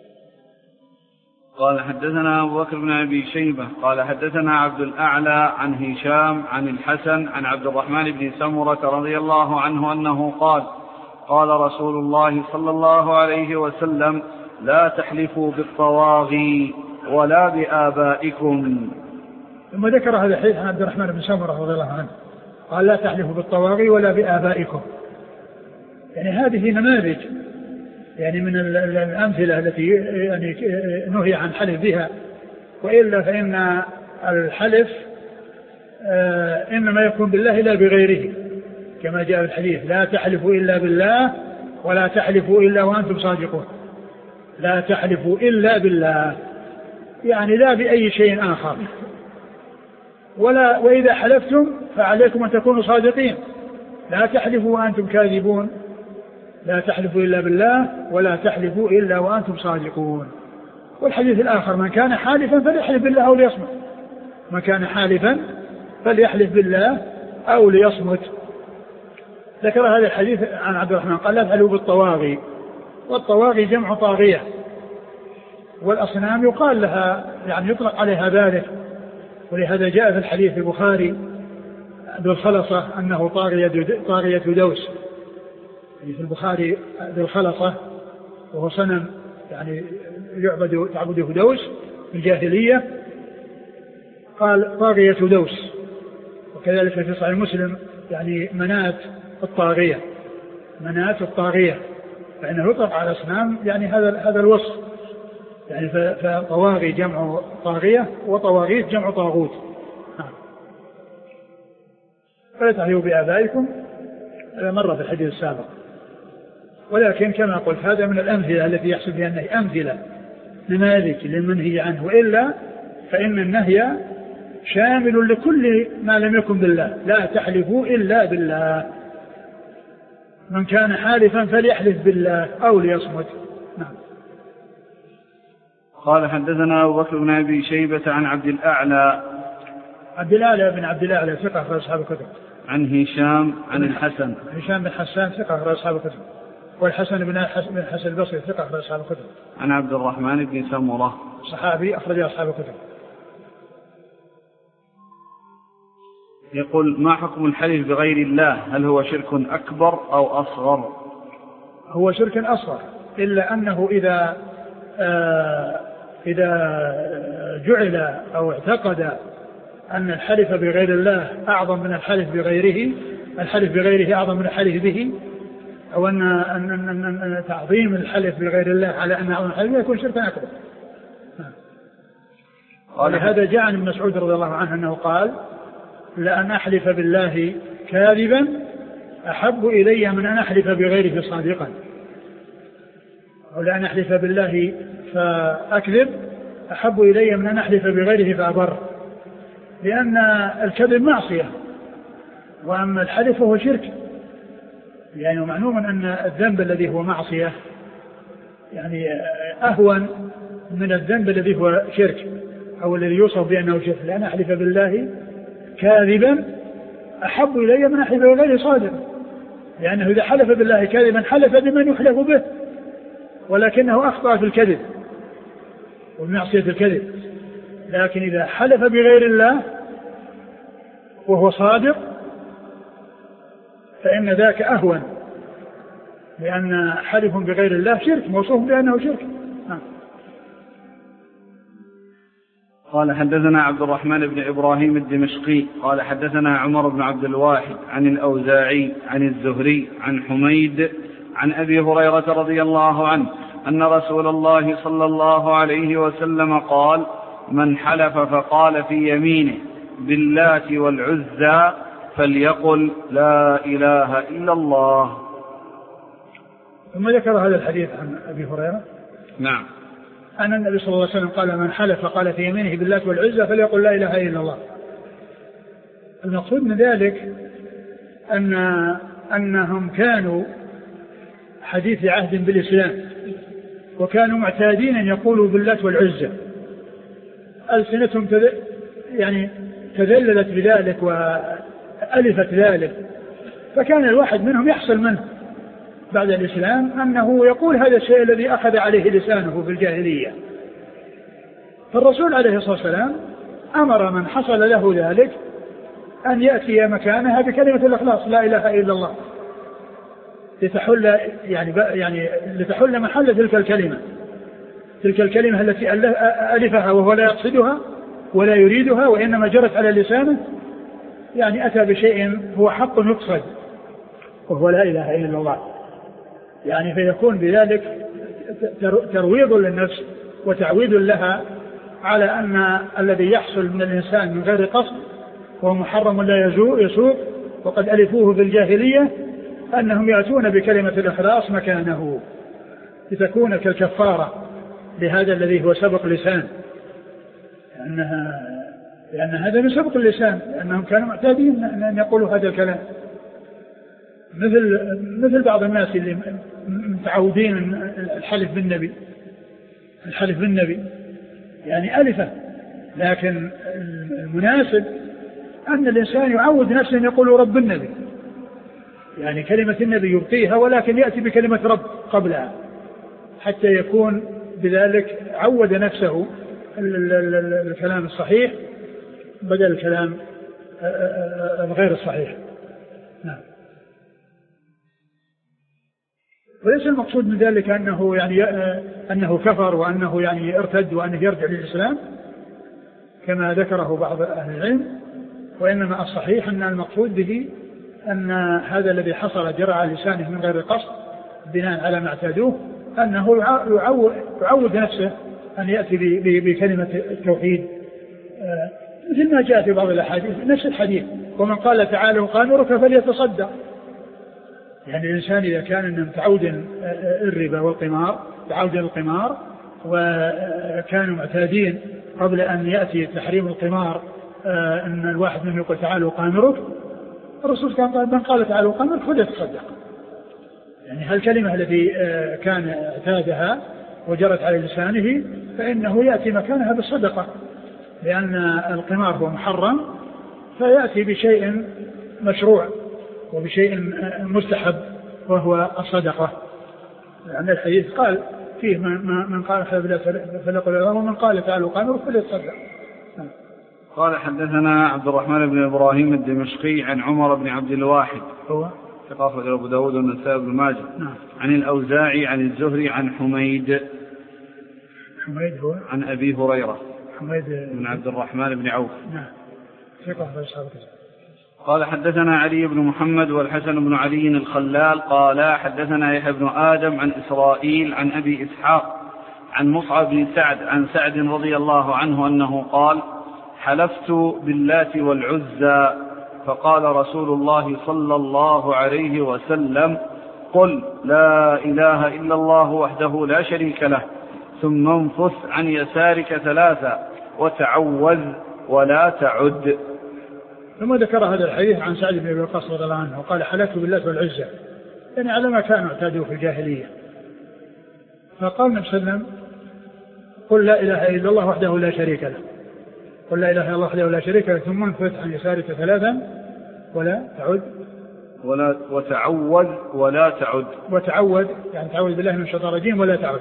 قال حدثنا أبو بكر بن أبي شيبة قال حدثنا عبد الأعلى عن هشام عن الحسن عن عبد الرحمن بن سمرة رضي الله عنه أنه قال قال رسول الله صلى الله عليه وسلم لا تحلفوا بالطواغي ولا بآبائكم. ثم ذكر هذا الحديث عن عبد الرحمن بن سمرة رضي الله عنه قال لا تحلفوا بالطواغي ولا بآبائكم. يعني هذه نماذج يعني من الأمثلة التي يعني نهي عن حلف بها، وإلا فإن الحلف إنما يكون بالله لا بغيره، كما جاء في الحديث لا تحلفوا إلا بالله ولا تحلفوا إلا وأنتم صادقون. لا تحلفوا إلا بالله، يعني لا بأي شيء آخر، وإذا حلفتم فعليكم أن تكونوا صادقين. لا تحلفوا وأنتم كاذبون، لا تحلفوا إلا بالله ولا تحلفوا إلا وأنتم صادقون. والحديث الآخر من كان حالفا فليحلف بالله أو ليصمت، من كان حالفا فليحلف بالله أو ليصمت. ذكر هذا الحديث عن عبد الرحمن قال لا تحلفوا بالطواغي، والطواغي جمع طاغية، والأصنام يقال لها يعني يطلق عليها ذلك، ولهذا جاء في الحديث البخاري ذو الخلصة أنه طاغية دوس، يعني في البخاري ذو الخلصة وهو صنم يعني تعبده دوس في الجاهلية، قال طاغية دوس. وكذلك في صحيح مسلم يعني منات الطاغية، منات الطاغية، فإنه يطلق على أصنام يعني هذا الوصف، يعني فطواغي جمع طاغية وطواغيت جمع طاغوت. فلا تحلفوا بآبائكم، هذا مر في الحديث السابق. ولكن كما قلت هذا من الأمثلة التي يحصل بها النهي، أمثلة نماذج للمنهي عنه، وإلا فإن النهي شامل لكل ما لم يكن بالله، لا تحلفوا إلا بالله، من كان حالفا فليحلف بالله أو ليصمت. نعم. قال حدثنا أبو بكر بن أبي شيبة عن عبد الأعلى بن عبد الأعلى ثقة في أصحاب الكتب. عن هشام عن الحسن. هشام بن حسان ثقة في أصحاب الكتب. والحسن بن حسن البصري ثقة في أصحاب الكتب. عن عبد الرحمن بن سمرة صحابي أخرج أصحاب الكتب. يقول: ما حكم الحلف بغير الله؟ هل هو شرك أكبر أو أصغر؟ هو شرك أصغر، إلا أنه إذا جعل أو اعتقد أن الحلف بغير الله أعظم من الحلف بغيره، الحلف بغيره أعظم من الحلف به، أو أن تعظيم الحلف بغير الله على أنه أعظم من الحلف يكون شركا أكبر. ولهذا جاء عن ابن مسعود رضي الله عنه أنه قال: لأن أحلف بالله كاذبا أحب إلي من أن أحلف بغيره صادقا، أو لأن أحلف بالله فأكذب أحب إلي من أن أحلف بغيره فأبر، لأن الكذب معصية، وأما الحلف هو شرك. يعني معلوم أن الذنب الذي هو معصية يعني أهون من الذنب الذي هو شرك أو الذي يوصف بأنه شرك. لأن أحلف بالله كاذبا أحب إلي من أحلف بغيره صادقا، لأنه إذا حلف بالله كاذبا حلف بمن يحلف به، ولكنه أخطأ في الكذب والمعصية الكذب. لكن إذا حلف بغير الله وهو صادق فإن ذاك أهون، لأن حلف بغير الله شرك، موصوف بأنه شرك. قال حدثنا عبد الرحمن بن إبراهيم الدمشقي قال حدثنا عمر بن عبد الواحد عن الأوزاعي عن الزهري عن حميد عن أبي هريرة رضي الله عنه أن رسول الله صلى الله عليه وسلم قال: من حلف فقال في يمينه باللات والعزى فليقل لا إله إلا الله. ثم ذكر هذا الحديث عن أبي هريرة. نعم. أن النبي صلى الله عليه وسلم قال: من حلف فقال في يمينه باللات والعزى فليقل لا إله إلا الله. المقصود من ذلك أنهم كانوا حديث عهد بالإسلام، وكانوا معتادين أن يقولوا باللات والعزى، ألسنتهم يعني تذللت بذلك وألفت ذلك، فكان الواحد منهم يحصل منه بعد الإسلام أنه يقول هذا الشيء الذي أخذ عليه لسانه في الجاهلية. فالرسول عليه الصلاة والسلام أمر من حصل له ذلك أن يأتي مكانها بكلمة الإخلاص لا إله إلا الله، لتحل محل تلك الكلمة التي ألفها وهو لا يقصدها ولا يريدها وإنما جرت على لسانه، يعني أتى بشيء هو حق يقصد وهو لا إله إلا الله. يعني فيكون بذلك ترويض للنفس وتعويد لها على أن الذي يحصل من الإنسان من غير قصد هو محرم لا يسوء، وقد ألفوه في الجاهلية أنهم يأتون بكلمة الإخلاص مكانه لتكون كالكفارة لهذا الذي هو سبق لسان، لأن هذا من سبق اللسان، لأنهم كانوا معتادين أن يقولوا هذا الكلام، مثل بعض الناس اللي متعودين الحلف بالنبي يعني ألفه، لكن المناسب أن الإنسان يعود نفسه أن يقول رب النبي، يعني كلمة النبي يبقيها ولكن يأتي بكلمة رب قبلها حتى يكون بذلك عود نفسه الكلام الصحيح بدل الكلام الغير الصحيح. نعم. وليس المقصود من ذلك أنه كفر وأنه يعني ارتد وأنه يرجع للإسلام كما ذكره بعض أهل العلم، وإنما الصحيح أن المقصود به أن هذا الذي حصل جرى على لسانه من غير قصد بناء على ما اعتادوه، أنه يعود نفسه أن يأتي بكلمة التوحيد، مثل ما جاء في بعض الأحاديث نفس الحديث: ومن قال تعالوا قامرك فليتصدق. يعني الإنسان إذا كان متعودا الربا والقمار، تعود القمار، وكانوا معتادين قبل أن يأتي تحريم القمار أن الواحد منهم يقول تعالوا قامرك، الرسول كان قال: من قال تعالوا قامرك فليتصدق. يعني هالكلمة التي كان اعتادها وجرت على لسانه فإنه يأتي مكانها بالصدقة، لأن القمار هو محرم، فيأتي بشيء مشروع وبشيء مستحب وهو الصدقة. يعني الحديث قال فيه: من قال فليقل الله، ومن قال تعالوا قامرك فليتصدق. قال حدثنا عبد الرحمن بن إبراهيم الدمشقي عن عمر بن عبد الواحد هو ثقافة أبو داود والنسائي بن ماجه عن الأوزاعي عن الزهري عن حميد هو عن أبي هريرة حميد بن عبد الرحمن بن عوف. نعم ثقة أصحاب. قال حدثنا علي بن محمد والحسن بن علي الخلال قال حدثنا يحيى بن آدم عن إسرائيل عن أبي إسحاق عن مصعب بن سعد عن سعد رضي الله عنه أنه قال: حلفت باللات والعزى فقال رسول الله صلى الله عليه وسلم: قل لا إله إلا الله وحده لا شريك له، ثم انفث عن يسارك ثلاثة وتعوذ ولا تعد. ثم ذكر هذا الحديث عن سعد بن أبي وقاص رضي الله عنه وقال: حلفت باللات والعزى، يعني على ما كانوا اعتادوا في الجاهلية. فقال النبي صلى الله عليه وسلم: قل لا إله إلا الله وحده لا شريك له، قل لا إله إلا الله وحده لا شريك له، ثم انفث عن يسارك ثلاثا ولا تعد وتعوذ ولا تعد. وتعوذ يعني تعوذ بالله من الشيطان الرجيم ولا تعد.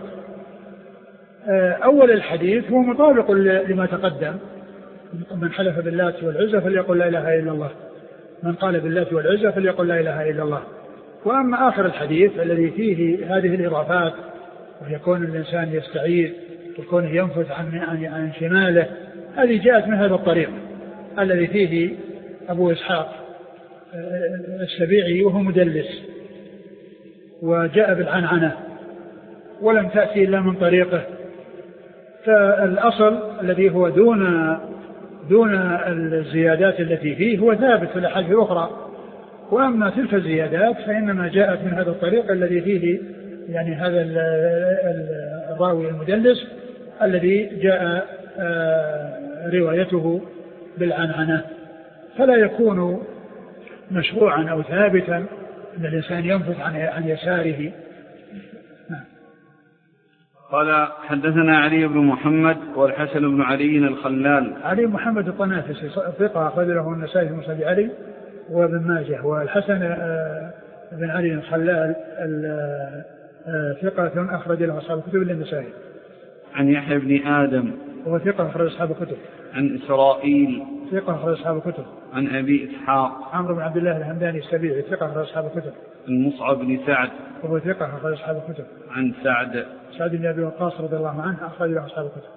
أول الحديث هو مطابق لما تقدم: من حلف باللات والعزى فليقل لا إله إلا الله، من قال باللات والعزى فليقل لا إله إلا الله. وأما آخر الحديث الذي فيه هذه الإضافات، ويكون الإنسان يستعيذ ويكون ينفث عن شماله، هذه جاءت من هذا الطريق الذي فيه أبو إسحاق السبيعي وهو مدلس، وجاء بالعنعنة ولم تأتي إلا من طريقه. فالأصل الذي هو دون الزيادات التي فيه هو ثابت في الأحاديث الأخرى، وأما تلك الزيادات فإنما جاءت من هذا الطريق الذي فيه يعني هذا الراوي المدلس الذي جاء روايته بالعنعنة، فلا يكون مشروعا أو ثابتا أن الإنسان ينفث عن يساره. قال حدثنا علي بن محمد والحسن بن علي الخلال. علي بن محمد الطنافسي ثقة أخرج له النسائي في مسند علي وابن ماجه، والحسن بن علي الخلال ثقة أخرج له أصحاب الكتب إلا النسائي. عن يحيى بن آدم وهو ثقة أخرج أصحاب الكتب. عن إسرائيل ثقة أخرج أصحاب الكتب. عن أبي إسحاق عمرو بن عبد الله الهمداني السبيعي ثقة أخرج أصحاب الكتب. عن مصعب بن سعد وهو ثقة أخرج أصحاب الكتب. عن سعد بن أبي وقاص رضي الله عنه أخرج له أصحاب الكتب.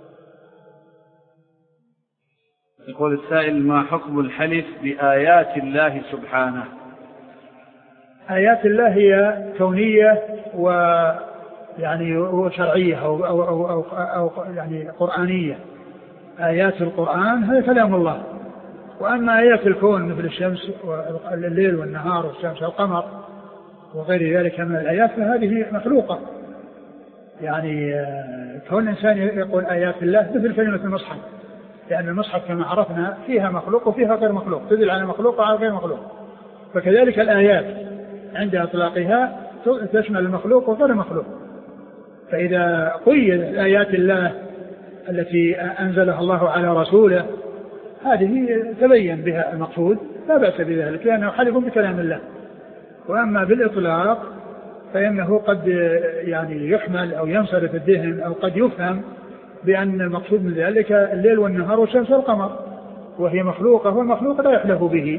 يقول السائل: ما حكم الحلف بآيات الله سبحانه؟ آيات الله هي كونية ويعني وشرعية أو يعني قرآنية. آيات القرآن هي كلام الله، وأما آيات الكون مثل الشمس والليل والنهار والشمس والقمر وغير ذلك من الآيات فهذه مخلوقة. يعني كون الإنسان يقول آيات الله مثل كلمة المصحف، لأن المصحف كما عرفنا فيها مخلوق وفيها غير مخلوق، تدل على مخلوق وعلى غير مخلوق. فكذلك الآيات عند إطلاقها تشمل المخلوق وغير المخلوق. فإذا قيد آيات الله التي أنزلها الله على رسوله هذه تبين بها المقصود لا بأس بذلك، لأنه حلف بكلام الله. وأما بالإطلاق فإنه قد يعني يحمل أو ينصرف الذهن أو قد يفهم بأن المقصود من ذلك الليل والنهار والشمس والقمر، وهي مخلوقة والمخلوق لا يحلف به.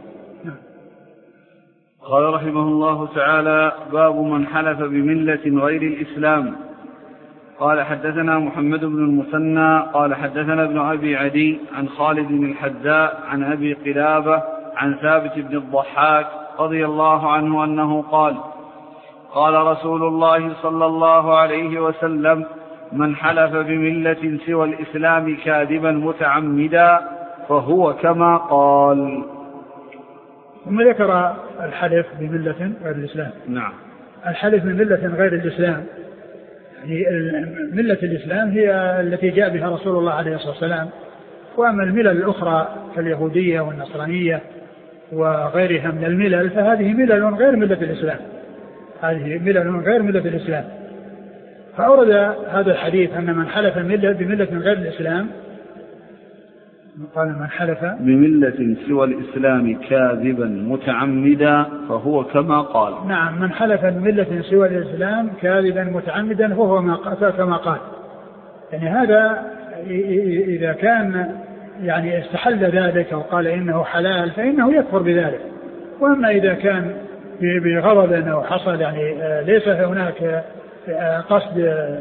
قال رحمه الله تعالى: باب من حلف بملة غير الإسلام. قال حدثنا محمد بن المثنى قال حدثنا ابن أبي عدي عن خالد الحذاء عن أبي قلابة عن ثابت بن الضحاك رضي الله عنه أنه قال: قال رسول الله صلى الله عليه وسلم: من حلف بملة سوى الإسلام كاذبا متعمدا فهو كما قال. ثم ذكر الحلف بملة غير الإسلام. نعم. الحلف من ملة غير الإسلام، يعني ملة الإسلام هي التي جاء بها رسول الله عليه الصلاة والسلام، وأما الملل الأخرى كاليهودية والنصرانية وغيرها من الملل فهذه ملل غير ملة الإسلام، هذه ملل غير ملة الإسلام. فأورد هذا الحديث أن من حلف بملة غير الإسلام، قال من حلف بملة سوى الإسلام كاذبا متعمدا فهو كما قال. نعم، من حلف بملة سوى الإسلام كاذبا متعمدا فهو كما قال. يعني هذا إذا كان يعني استحل ذلك وقال إنه حلال فإنه يكفر بذلك. وأما إذا كان بغضب أو حصل يعني ليس هناك قصد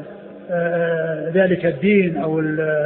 ذلك الدين أو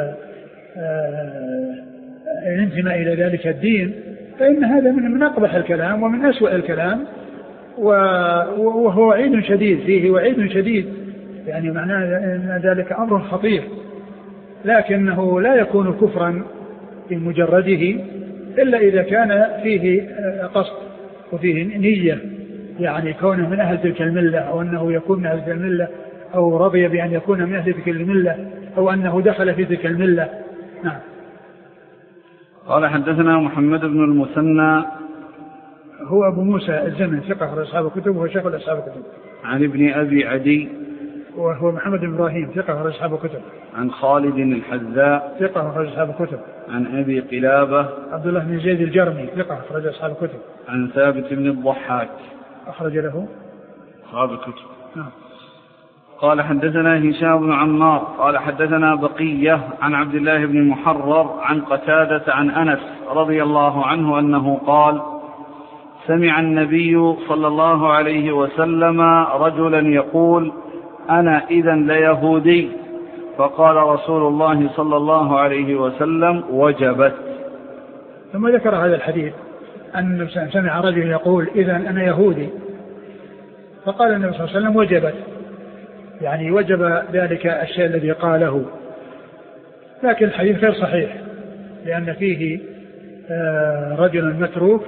الانتماء إلى ذلك الدين فإن هذا من أقبح الكلام ومن أسوأ الكلام، وهو وعيد شديد فيه، وعيد شديد يعني معناه أن ذلك أمر خطير، لكنه لا يكون كفرا بمجرده إلا إذا كان فيه قصد وفيه نية، يعني كونه من أهل تلك الملة أو أنه يكون من أهل تلك الملة أو رضي بأن يكون من أهل تلك الملة أو أنه دخل في تلك الملة. نعم. قال حدثنا محمد بن المثنى هو أبو موسى الزمن ثقة أخرج أصحاب الكتب وهو شيخ أصحاب الكتب. عن ابن أبي عدي وهو محمد بن إبراهيم ثقة أخرج أصحاب الكتب. عن خالد الحذاء ثقة أخرج أصحاب الكتب. عن أبي قلابة عبد الله بن زيد الجرمي ثقة أخرج أصحاب الكتب. عن ثابت بن الضحاك أخرج له أصحاب الكتب. نعم. قال حدثنا هشام بن عمار قال حدثنا بقية عن عبد الله بن محرر عن قتادة عن أنس رضي الله عنه أنه قال سمع النبي صلى الله عليه وسلم رجلا يقول أنا إذن ليهودي، فقال رسول الله صلى الله عليه وسلم وجبت. ثم ذكر هذا الحديث أن سمع رجل يقول إذن أنا يهودي، فقال النبي صلى الله عليه وسلم وجبت، يعني وجب ذلك الشيء الذي قاله. لكن الحديث غير صحيح لأن فيه رجل متروك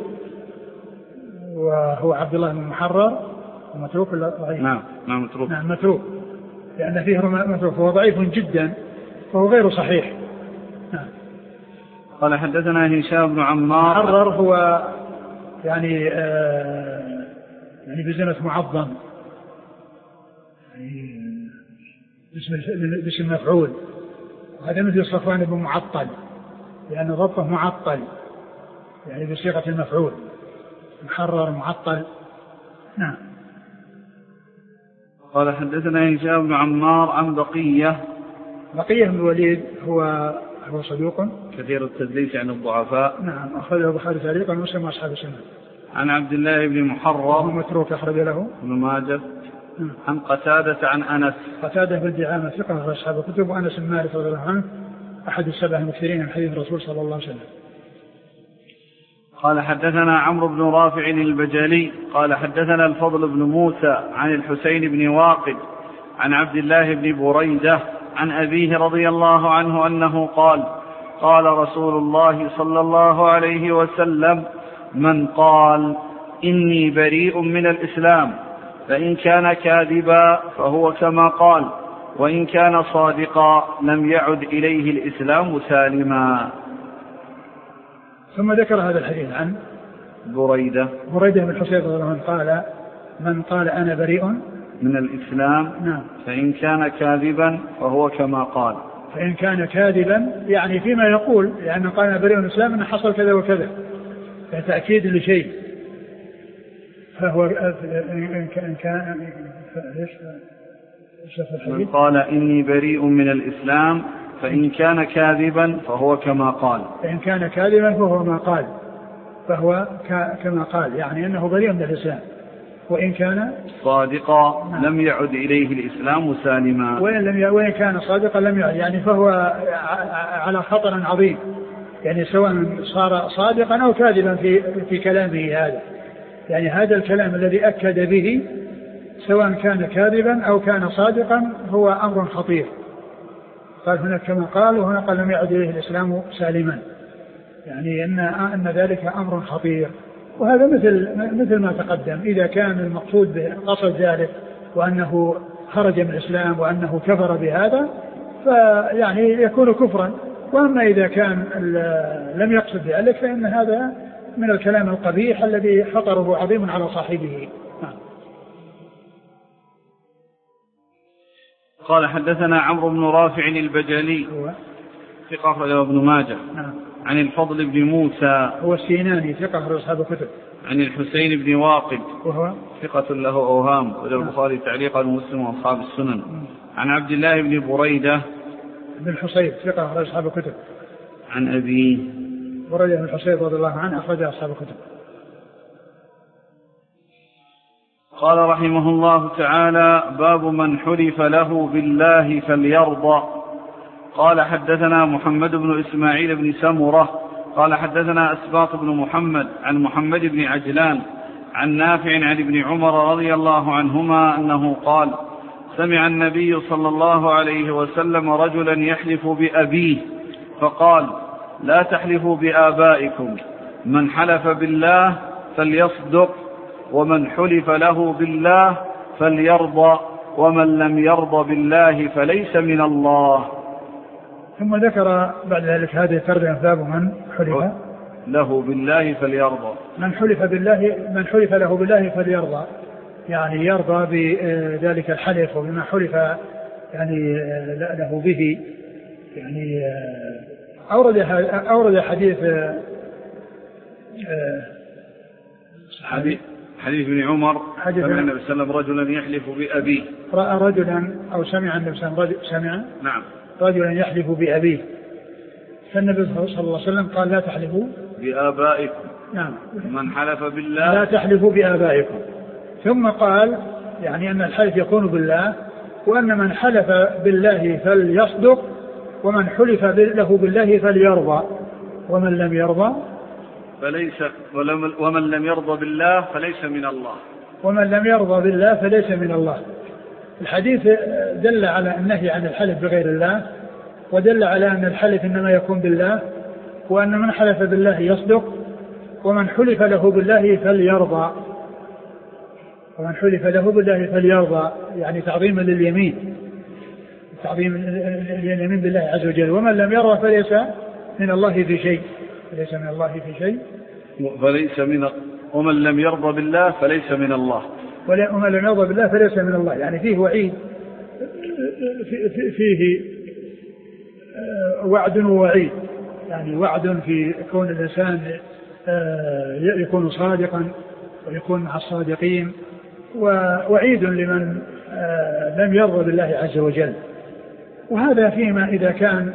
وهو عبد الله بن محرر متروك ولا ضعيف؟ نعم متروك. نعم متروك، لأن فيه متروك وهو ضعيف جدا فهو غير صحيح. نعم. قال حدثنا هشام بن عمار. محرر هو يعني بزنة معظم، باسم مفعول، وهذا مثل صفوان بن معطل لأن ضبطه معطل يعني بصيغة المفعول، محرر معطل. نعم. قال حدثنا هشام بن عمار عن بقية بن الوليد هو صدوق كثير التدليس عن الضعفاء. نعم، أخرجه البخاري تعليقا ومسلم وأصحاب السنة. عن عبد الله بن محرر وهو متروك أخرج له ابن ماجه. عن قتادة عن أنس. قتادة بن دعامة ثقة أخرج أصحاب الكتب، وأنس بن مالك رضي الله عنه أحد السبع المكثرين من حديث الرسول صلى الله عليه وسلم. قال حدثنا عمرو بن رافع البجلي قال حدثنا الفضل بن موسى عن الحسين بن واقد عن عبد الله بن بريدة عن أبيه رضي الله عنه أنه قال قال رسول الله صلى الله عليه وسلم من قال إني بريء من الإسلام فإن كان كاذبا فهو كما قال وإن كان صادقا لم يعد إليه الإسلام سالما. ثم ذكر هذا الحديث عن بريدة بن الحصيب رضي الله عنه قال من قال أنا بريء من الإسلام. نعم. فإن كان كاذبا فهو كما قال. فإن كان كاذبا يعني فيما يقول، لأنه قال أنا بريء من الإسلام أنه حصل كذا وكذا، فتأكيد لشيء. فهو إن كان من قال إني بريء من الإسلام فإن كان كاذبا فهو كما قال. فإن كان كاذبا فهو ما قال، فهو كما قال، يعني أنه بريء من الإسلام. وإن كان صادقا لم يعد إليه الإسلام سالما. وإن كان صادقا لم يعد، يعني فهو على خطر عظيم، يعني سواء صار صادقا أو كاذبا في كلامه هذا، يعني هذا الكلام الذي أكد به سواء كان كاذبا أو كان صادقا هو أمر خطير، قال هنا كما قال، وهنا قال لم يعد إليه الإسلام سالما، يعني أن ذلك أمر خطير. وهذا مثل ما تقدم، إذا كان المقصود بقصد ذلك وأنه خرج من الإسلام وأنه كفر بهذا فيعني يكون كفرا. وأما إذا كان لم يقصد ذلك فإن هذا من الكلام القبيح الذي خطره عظيم على صاحبه. قال حدثنا عمرو بن رافع البجلي ثقة أخرجه ابن ماجه. عن الفضل بن موسى هو السيناني ثقة أخرج أصحاب الكتب. عن الحسين بن واقد وهو ثقة له أوهام وله البخاري تعليقا ومسلم وأصحاب السنن. عن عبد الله بن بريدة بن الحصيب ثقة أخرج أصحاب الكتب. عن أبيه بريدة بن الحصيب رضي الله عنه أخرج أصحاب الكتب. قال رحمه الله تعالى: باب من حلف له بالله فليرضى. قال حدثنا محمد بن إسماعيل بن سمرة قال حدثنا أسباط بن محمد عن محمد بن عجلان عن نافع عن ابن عمر رضي الله عنهما أنه قال: سمع النبي صلى الله عليه وسلم رجلا يحلف بأبيه فقال: لا تحلفوا بآبائكم، من حلف بالله فليصدق، ومن حلف له بالله فليرضى، ومن لم يرضى بالله فليس من الله. ثم ذكر بعد ذلك هذه الترجمة: باب من حلف له بالله فليرضى. من حلف له بالله فليرضى، يعني يرضى بذلك الحلف وبما حلف يعني له به. يعني أورد حديث حديث ابن عمر سمع النبي صلى الله عليه وسلم رجلا يحلف بأبيه. رأى رجلا أو سمع النبي صلى الله عليه وسلم سمع نعم رجلا يحلف بأبيه، فالنبي صلى الله عليه وسلم قال: لا تحلفوا بآبائكم. نعم. من حلف بالله لا تحلفوا بآبائكم. ثم قال يعني أن الحلف يكون بالله، وأن من حلف بالله فليصدق، ومن حلف له بالله فليرضى، ومن لم يرضى ومن لم يرضى بالله فليس من الله. ومن لم يرضى بالله فليس من الله. الحديث دل على النهي عن الحلف بغير الله، ودل على أن الحلف إنما يكون بالله، وأن من حلف بالله يصدق، ومن حلف له بالله فليرضى. ومن حلف له بالله فليرضى يعني تعظيما لليمين، تعظيم اليمين بالله عز وجل. ومن لم يرضى فليس من الله في شيء، فليس من الله في شيء، ومن لم يرضى بالله فليس من الله. ومن لم يرضى بالله فليس من الله، يعني فيه وعيد، فيه وعد ووعيد. يعني وعد في كون الإنسان يكون صادقا ويكون مع الصادقين، ووعيد لمن لم يرضى بالله عز وجل. وهذا فيما إذا كان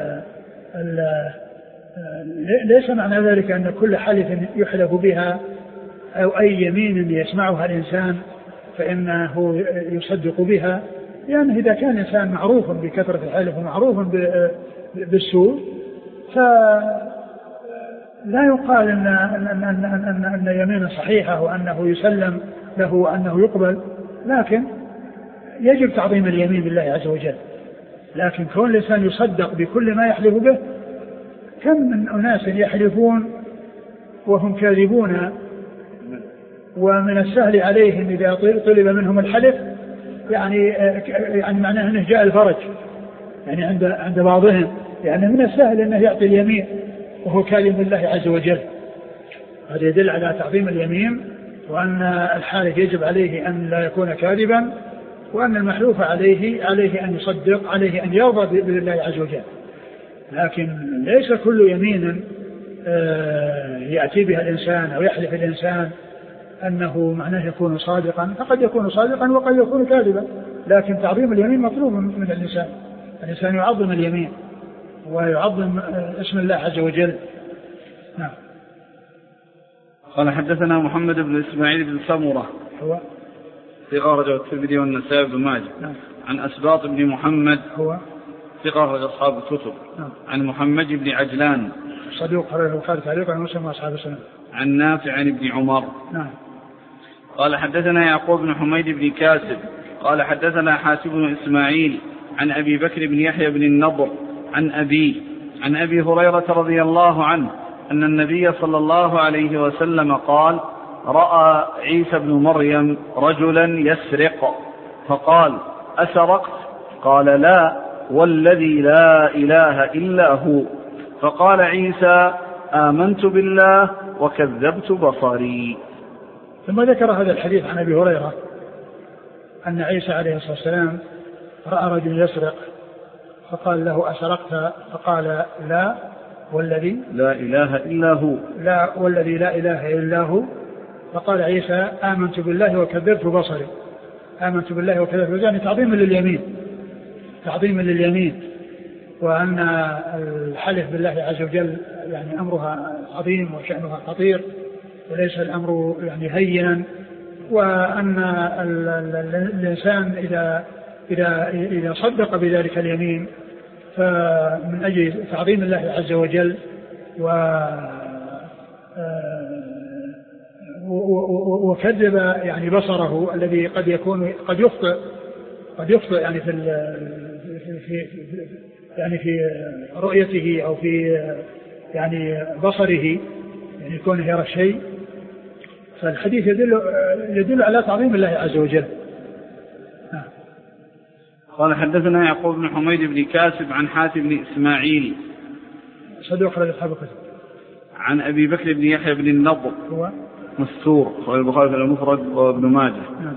ليس معنى ذلك أن كل حلف يحلف بها أو أي يمين يسمعها الإنسان فإنه يصدق بها، يعني إذا كان الإنسان معروف بكثرة الحلف ومعروف بالسوء فلا يقال أن يمينه صحيحة وأنه يسلم له وأنه يقبل، لكن يجب تعظيم اليمين بالله عز وجل. لكن كون الإنسان يصدق بكل ما يحلف به، كم من أناس يحلفون وهم كاذبون، ومن السهل عليهم إذا طلب منهم الحلف يعني معناه أنه جاء الفرج، يعني عند بعضهم، يعني من السهل أنه يعطي اليمين وهو كاذب بالله عز وجل. هذا يدل على تعظيم اليمين، وأن الحالف يجب عليه أن لا يكون كاذبا، وأن المحلوف عليه أن يصدق، عليه أن يرضى بالله عز وجل. لكن ليس كل يمين يأتي بها الإنسان أو يحلف الإنسان أنه معناه يكون صادقا، فقد يكون صادقا وقد يكون كاذبا. لكن تعظيم اليمين مطلوب من الإنسان يعظم اليمين ويعظم اسم الله عز وجل. نعم. قال حدثنا محمد بن إسماعيل بن سمرة هو ثقة أخرجه الترمذي والنسائي بن ماجه. نعم. عن أسباط بن محمد هو ثقة أخرج أصحاب الكتب. نعم. عن محمد بن عجلان صدوق أخرجه البخاري تعليقا ومسلم وأصحاب السنن. عن نافع عن ابن عمر. نعم. قال حدثنا يعقوب بن حميد بن كاسب قال حدثنا حاسب بن إسماعيل عن أبي بكر بن يحيى بن النضر عن أبي هريرة رضي الله عنه أن النبي صلى الله عليه وسلم قال: رأى عيسى بن مريم رجلا يسرق فقال: أسرقت؟ قال: لا، والذي لا إله إلا هو. فقال عيسى: آمنت بالله وكذبت بصري. ثم ذكر هذا الحديث عن أبي هريرة أن عيسى عليه الصلاة والسلام رأى رجل يسرق فقال له: أسرقت؟ فقال: لا، والذي لا إله إلا هو. لا، والذي لا إله إلا هو. فقال عيسى: آمنت بالله وكذبت بصري. آمنت بالله وكذبت بصري يعني تعظيم لليمين، وأن الحلف بالله عز وجل يعني أمرها عظيم وشأنها خطير وليس الأمر يعني هينا، وأن الإنسان إذا صدق بذلك اليمين فمن أجل تعظيم الله عز وجل وكذب يعني بصره الذي قد يخطئ يعني في رؤيته أو في يعني بصره، يعني يكون يرى شيء. فالحديث يدل على تعظيم الله عز وجل. قال: حدثنا يعقوب بن حميد بن كاسب عن حاتم بن إسماعيل صدوق أخرج أصحاب الكتب. عن أبي بكر بن يحيى بن النضر هو مستور صحيح البخاري في المفرد وابن ماجه.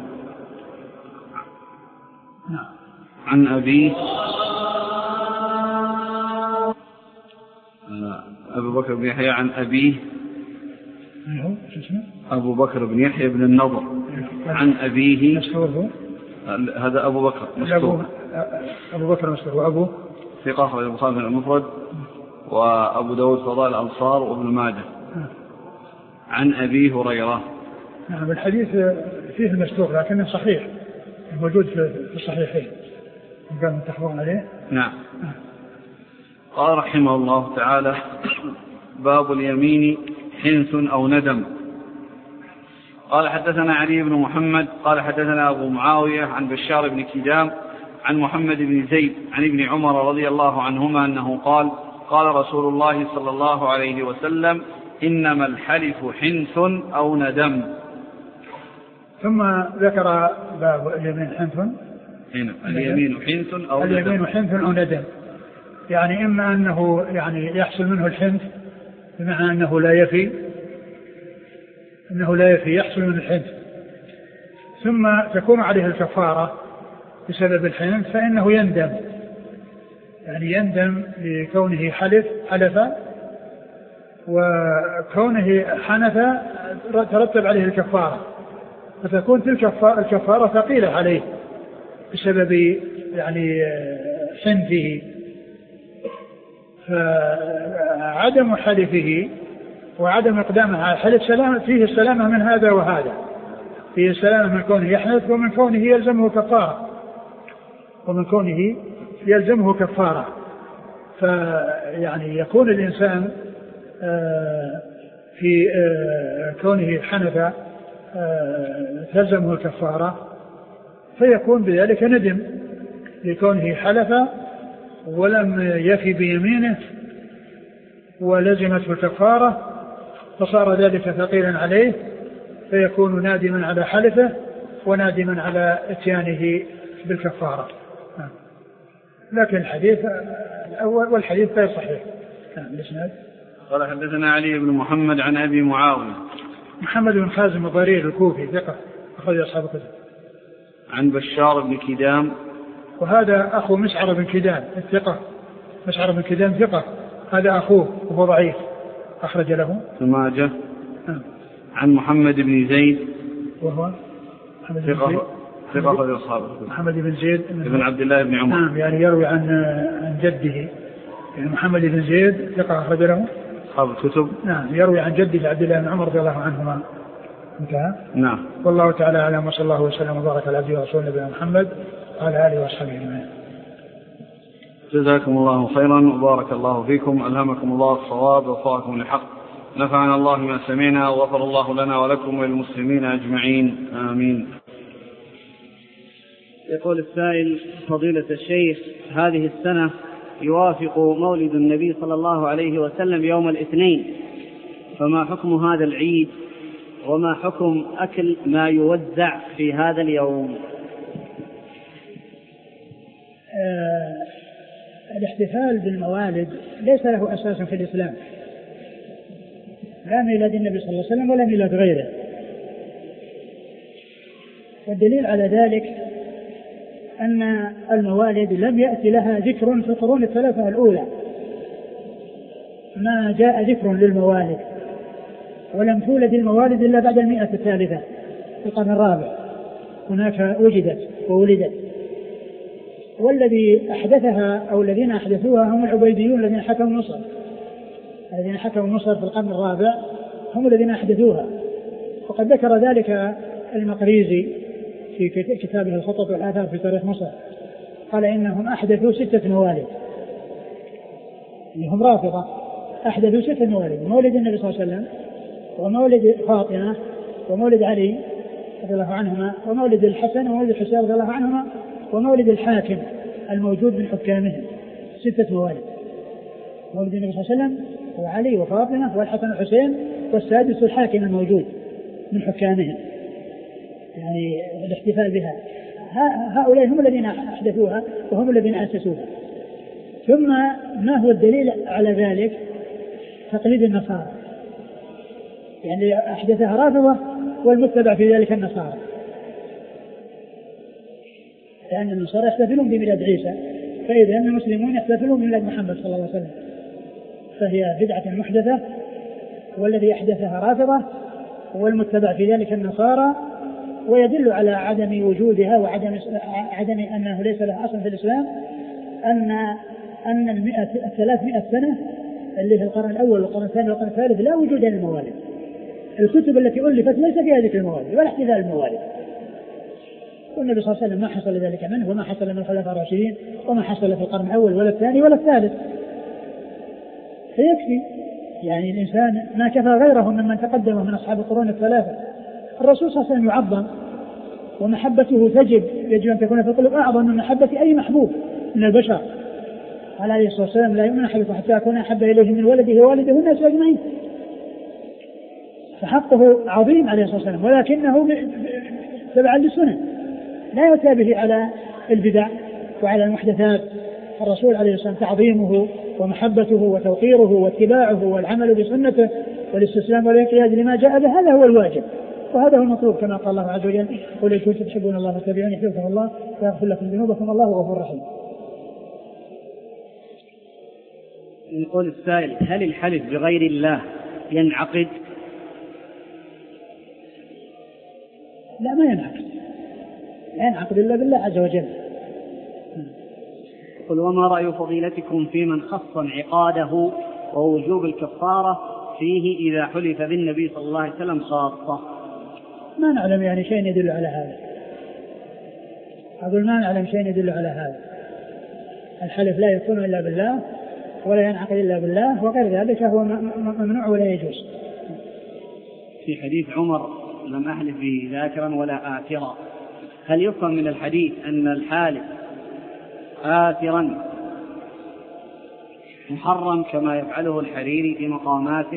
نعم. عن أبي أبو بكر بن يحيى عن أبيه أبو بكر بن يحيى بن النضر عن أبيه مستور. هذا أبو بكر مستور. أبو بكر مستور وأبوه ثقة أخرج البخاري في المفرد وأبو داود فضائل الأنصار وابن ماجه. عن أبي هريرة. نعم. الحديث فيه المستور لكنه صحيح موجود في الصحيحين كان متفق عليه. نعم. قال رحمه الله تعالى: باب اليمين حنث أو ندم. قال: حدثنا علي بن محمد قال: حدثنا أبو معاوية عن بشار بن كدام عن محمد بن زيد عن ابن عمر رضي الله عنهما أنه قال: قال رسول الله صلى الله عليه وسلم: إنما الحلف حنث أو ندم. ثم ذكر باب اليمين حنث. اليمين حنث أو ندم. اليمين حنث أو ندم، يعني إما أنه يعني يحصل منه الحنث بمعنى أنه لا يفي يحصل منه الحنث، ثم تكون عليه الكفارة بسبب الحنث، فإنه يندم، يعني يندم لكونه حلف وكونه حنث ترتب عليه الكفارة، فتكون تلك الكفارة ثقيلة عليه بسبب يعني حنثه. فعدم حلفه وعدم إقدامه على الحلف فيه السلامة من هذا وهذا، فيه السلامة من كونه يحنث ومن كونه يلزمه كفارة. فيعني يكون الإنسان في كونه حنث تلزمه الكفارة، فيكون بذلك ندم لكونه حلف ولم يفي بيمينه ولزمته الكفارة، فصار ذلك ثقيلا عليه، فيكون نادما على حلفه ونادما على اتيانه بالكفارة. لكن الحديث الأول والحديث غير صحيح. الإسناد. قال: حدثنا علي بن محمد عن أبي معاوية محمد بن خازم الضرير الكوفي ثقة أخرج أصحاب الكتب. عن بشار بن كدام، وهذا أخو مسعر بن كدام الثقة. مسعر بن كدام ثقة، هذا أخوه وهو ضعيف أخرج له ابن ماجه. عن محمد بن زيد وهو ثقة أخرج أصحابه. محمد بن زيد ابن عبد الله بن عمر. نعم، يعني يروي عن جده، يعني محمد بن زيد ثقة أخرج له أصحاب الكتب. نعم، يروي عن جده عبد الله بن عمر رضي الله عنهما. انتهى. نعم. والله تعالى أعلم، وصلى الله وسلم وبارك على عبده ورسوله نبينا محمد وعلى آله وصحبه أجمعين. جزاكم الله خيرا وبارك الله فيكم، ألهمكم الله الصواب ووفقكم للحق، نفعنا الله ما سمعنا وغفر الله لنا ولكم وللمسلمين أجمعين، آمين. يقول السائل: فضيلة الشيخ، هذه السنة يوافق مولد النبي صلى الله عليه وسلم يوم الاثنين، فما حكم هذا العيد وما حكم أكل ما يوزع في هذا اليوم؟ الاحتفال بالموالد ليس له أساس في الإسلام، لا ميلاد النبي صلى الله عليه وسلم ولا ميلاد غيره. والدليل على ذلك أن الموالد لم يأتي لها ذكر في القرون الثلاثة الأولى، ما جاء ذكر للموالد، ولم تولد الموالد إلا بعد 100 الثالثة في القرن الرابع، هناك وجدت وولدت. والذي أحدثها أو الذين أحدثوها هم العبيديون الذين حكموا مصر في القرن الرابع، هم الذين أحدثوها. وقد ذكر ذلك المقريزي في كتابه الخطط والآثار في تاريخ مصر، قال إنهم أحدثوا 6 موالد، هم رافضة أحدثوا 6 موالد: مولد النبي صلى الله عليه وسلم، ومولد فاطمة، ومولد علي رضي الله عنهما، ومولد الحسن ومولد الحسين رضي الله عنهما، ومولد الحاكم الموجود من حكامهم. 6 موالد: مولد النبي صلى الله عليه وسلم وعلي وفاطمة والحسن والحسين، والسادس الحاكم الموجود من حكامهم، يعني الاحتفال بها. هؤلاء هم الذين أحدثوها وهم الذين أسسوها. ثم ما هو الدليل على ذلك؟ تقليد النصارى، يعني أحدثها رافضة والمتبع في ذلك النصارى، لأن النصارى يحتفلون بميلاد عيسى، فإذا المسلمون يحتفلون بميلاد محمد صلى الله عليه وسلم، فهي بدعة محدثة، والذي أحدثها رافضة والمتبع في ذلك النصارى. ويدل على عدم وجودها وعدم أنه ليس لها أصل في الإسلام أن 300 سنة اللي في القرن الأول والقرن الثاني والقرن الثالث لا وجود للموالد. الكتب التي ألفت ليس فيها ذكر الموالد ولا احتفال الموالد. والنبي صلى الله عليه وسلم ما حصل ذلك منه، وما حصل من الخلفاء الراشدين، وما حصل في القرن الأول ولا الثاني ولا الثالث. فيكفي يعني الإنسان ما كفى غيره ممن تقدمه من أصحاب القرون الثلاثة. الرسول صلى الله عليه وسلم يعظم ومحبته يجب أن تكون في القلوب أعظم من محبة أي محبوب من البشر. قال عليه الصلاة والسلام: لا يؤمن أحدكم حتى أكون أحب إليه من ولده ووالده والناس أجمعين. فحقه عظيم عليه الصلاة والسلام، ولكنه تبعا للسنة لا يؤتى به على البدع وعلى المحدثات. الرسول عليه الصلاة والسلام تعظيمه ومحبته وتوقيره واتباعه والعمل بسنته والاستسلام والانقياد لما جاء به، هذا هو الواجب وهذا هو المطلوب، كما قال الله عز وجل: قل إن كنتم تحبون الله فاتبعوني يحببكم الله ويغفر لكم ذنوبكم الله غفور رحيم. يقول السائل: هل الحلف بغير الله ينعقد؟ لا، ما ينعقد، لا ينعقد إلا بالله عز وجل. قل: وما رأي فضيلتكم في من خص انعقاده ووجوب الكفارة فيه إذا حلف بالنبي صلى الله عليه وسلم خاصة؟ ما نعلم يعني شيء يدل على هذا. أقول ما نعلم شيء يدل على هذا. الحلف لا يكون إلا بالله ولا ينعقد إلا بالله، وغير ذلك هو ممنوع ولا يجوز. في حديث عمر: لم أحلف به ذاكرا ولا آثرا، هل يفهم من الحديث أن الحالف آثرا محرم كما يفعله الحريري في مقاماته؟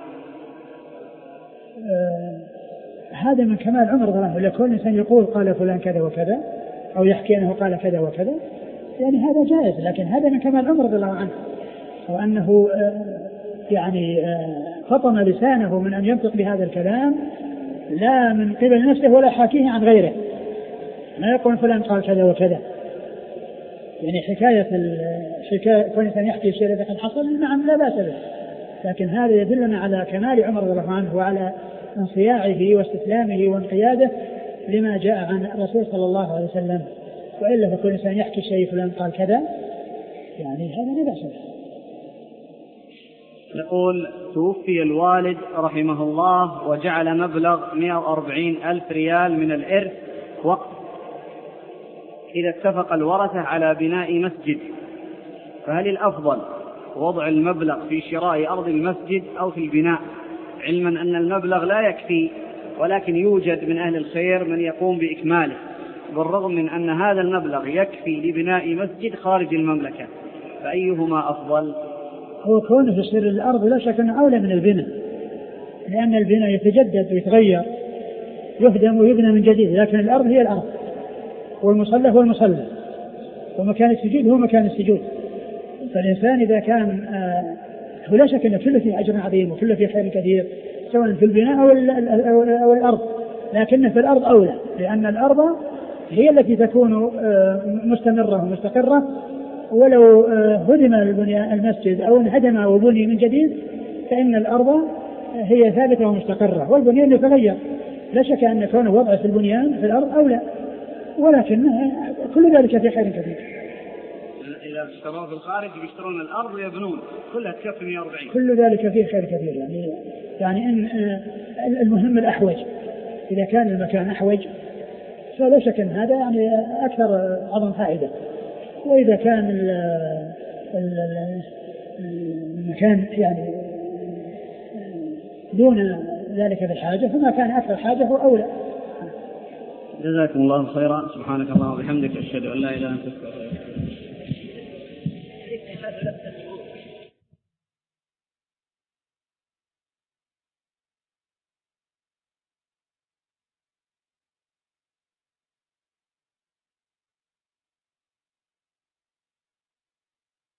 هذا من كمال عمر رضي الله عنه، لكون الإنسان يقول قال فلان كذا وكذا أو يحكي أنه قال كذا وكذا، يعني هذا جائز، لكن هذا من كمال عمر رضي الله عنه، وأنه يعني فطن لسانه من أن ينطق بهذا الكلام لا من قبل نفسه ولا حاكيه عن غيره، ما يقول فلان قال كذا وكذا. يعني حكاية كون الإنسان يحكي الشيء الذي قد حصل، نعم لا بأس به، لكن هذا يدلنا على كمال عمر رضي الله عنه وعلى انصياعه واستسلامه وانقياده لما جاء عن الرسول صلى الله عليه وسلم. وإلا فكل إنسان يحكي شيء فلان قال كذا، يعني هذا لا بأس به. يقول: توفي الوالد رحمه الله وجعل مبلغ 140,000 ريال من الإرث وقت، إذا اتفق الورثة على بناء مسجد، فهل الأفضل وضع المبلغ في شراء أرض المسجد أو في البناء، علما أن المبلغ لا يكفي ولكن يوجد من أهل الخير من يقوم بإكماله، بالرغم من أن هذا المبلغ يكفي لبناء مسجد خارج المملكة، فأيهما أفضل؟ هو كونه يصير الأرض لا شك أنه أولى من البناء، لأن البناء يتجدد ويتغير، يهدم ويبنى من جديد، لكن الأرض هي الأرض، والمصلى هو المصلى، ومكان السجود هو مكان السجود. فالإنسان إذا كان ولا شك أن كله فيه أجر عظيم وكله فيه خير كثير سواء في البناء أو الأرض، لكن في الأرض أولى، لأن الأرض هي التي تكون مستمرة ومستقرة، ولو هدم المسجد أو انهدم أو بني من جديد فإن الأرض هي ثابتة ومستقرة، والبنيان يتغير. لا شك أن كون وضع في البنيان في الأرض أولى، ولكن كل ذلك في خير كثير. إذا اشتروا في الخارج يشترون الأرض ويبنون كلها تكفي 140. كل ذلك فيه خير كثير، يعني إن المهم الأحوج، إذا كان المكان أحوج فلا شك أن هذا يعني أكثر عظم فائدة، وإذا كان المكان يعني دون ذلك في الحاجة فما كان أكثر حاجة هو أولى. جزاكم الله خيرا. سبحانك اللهم وبحمدك أشهد أن لا إله إلا أنت أستغفرك.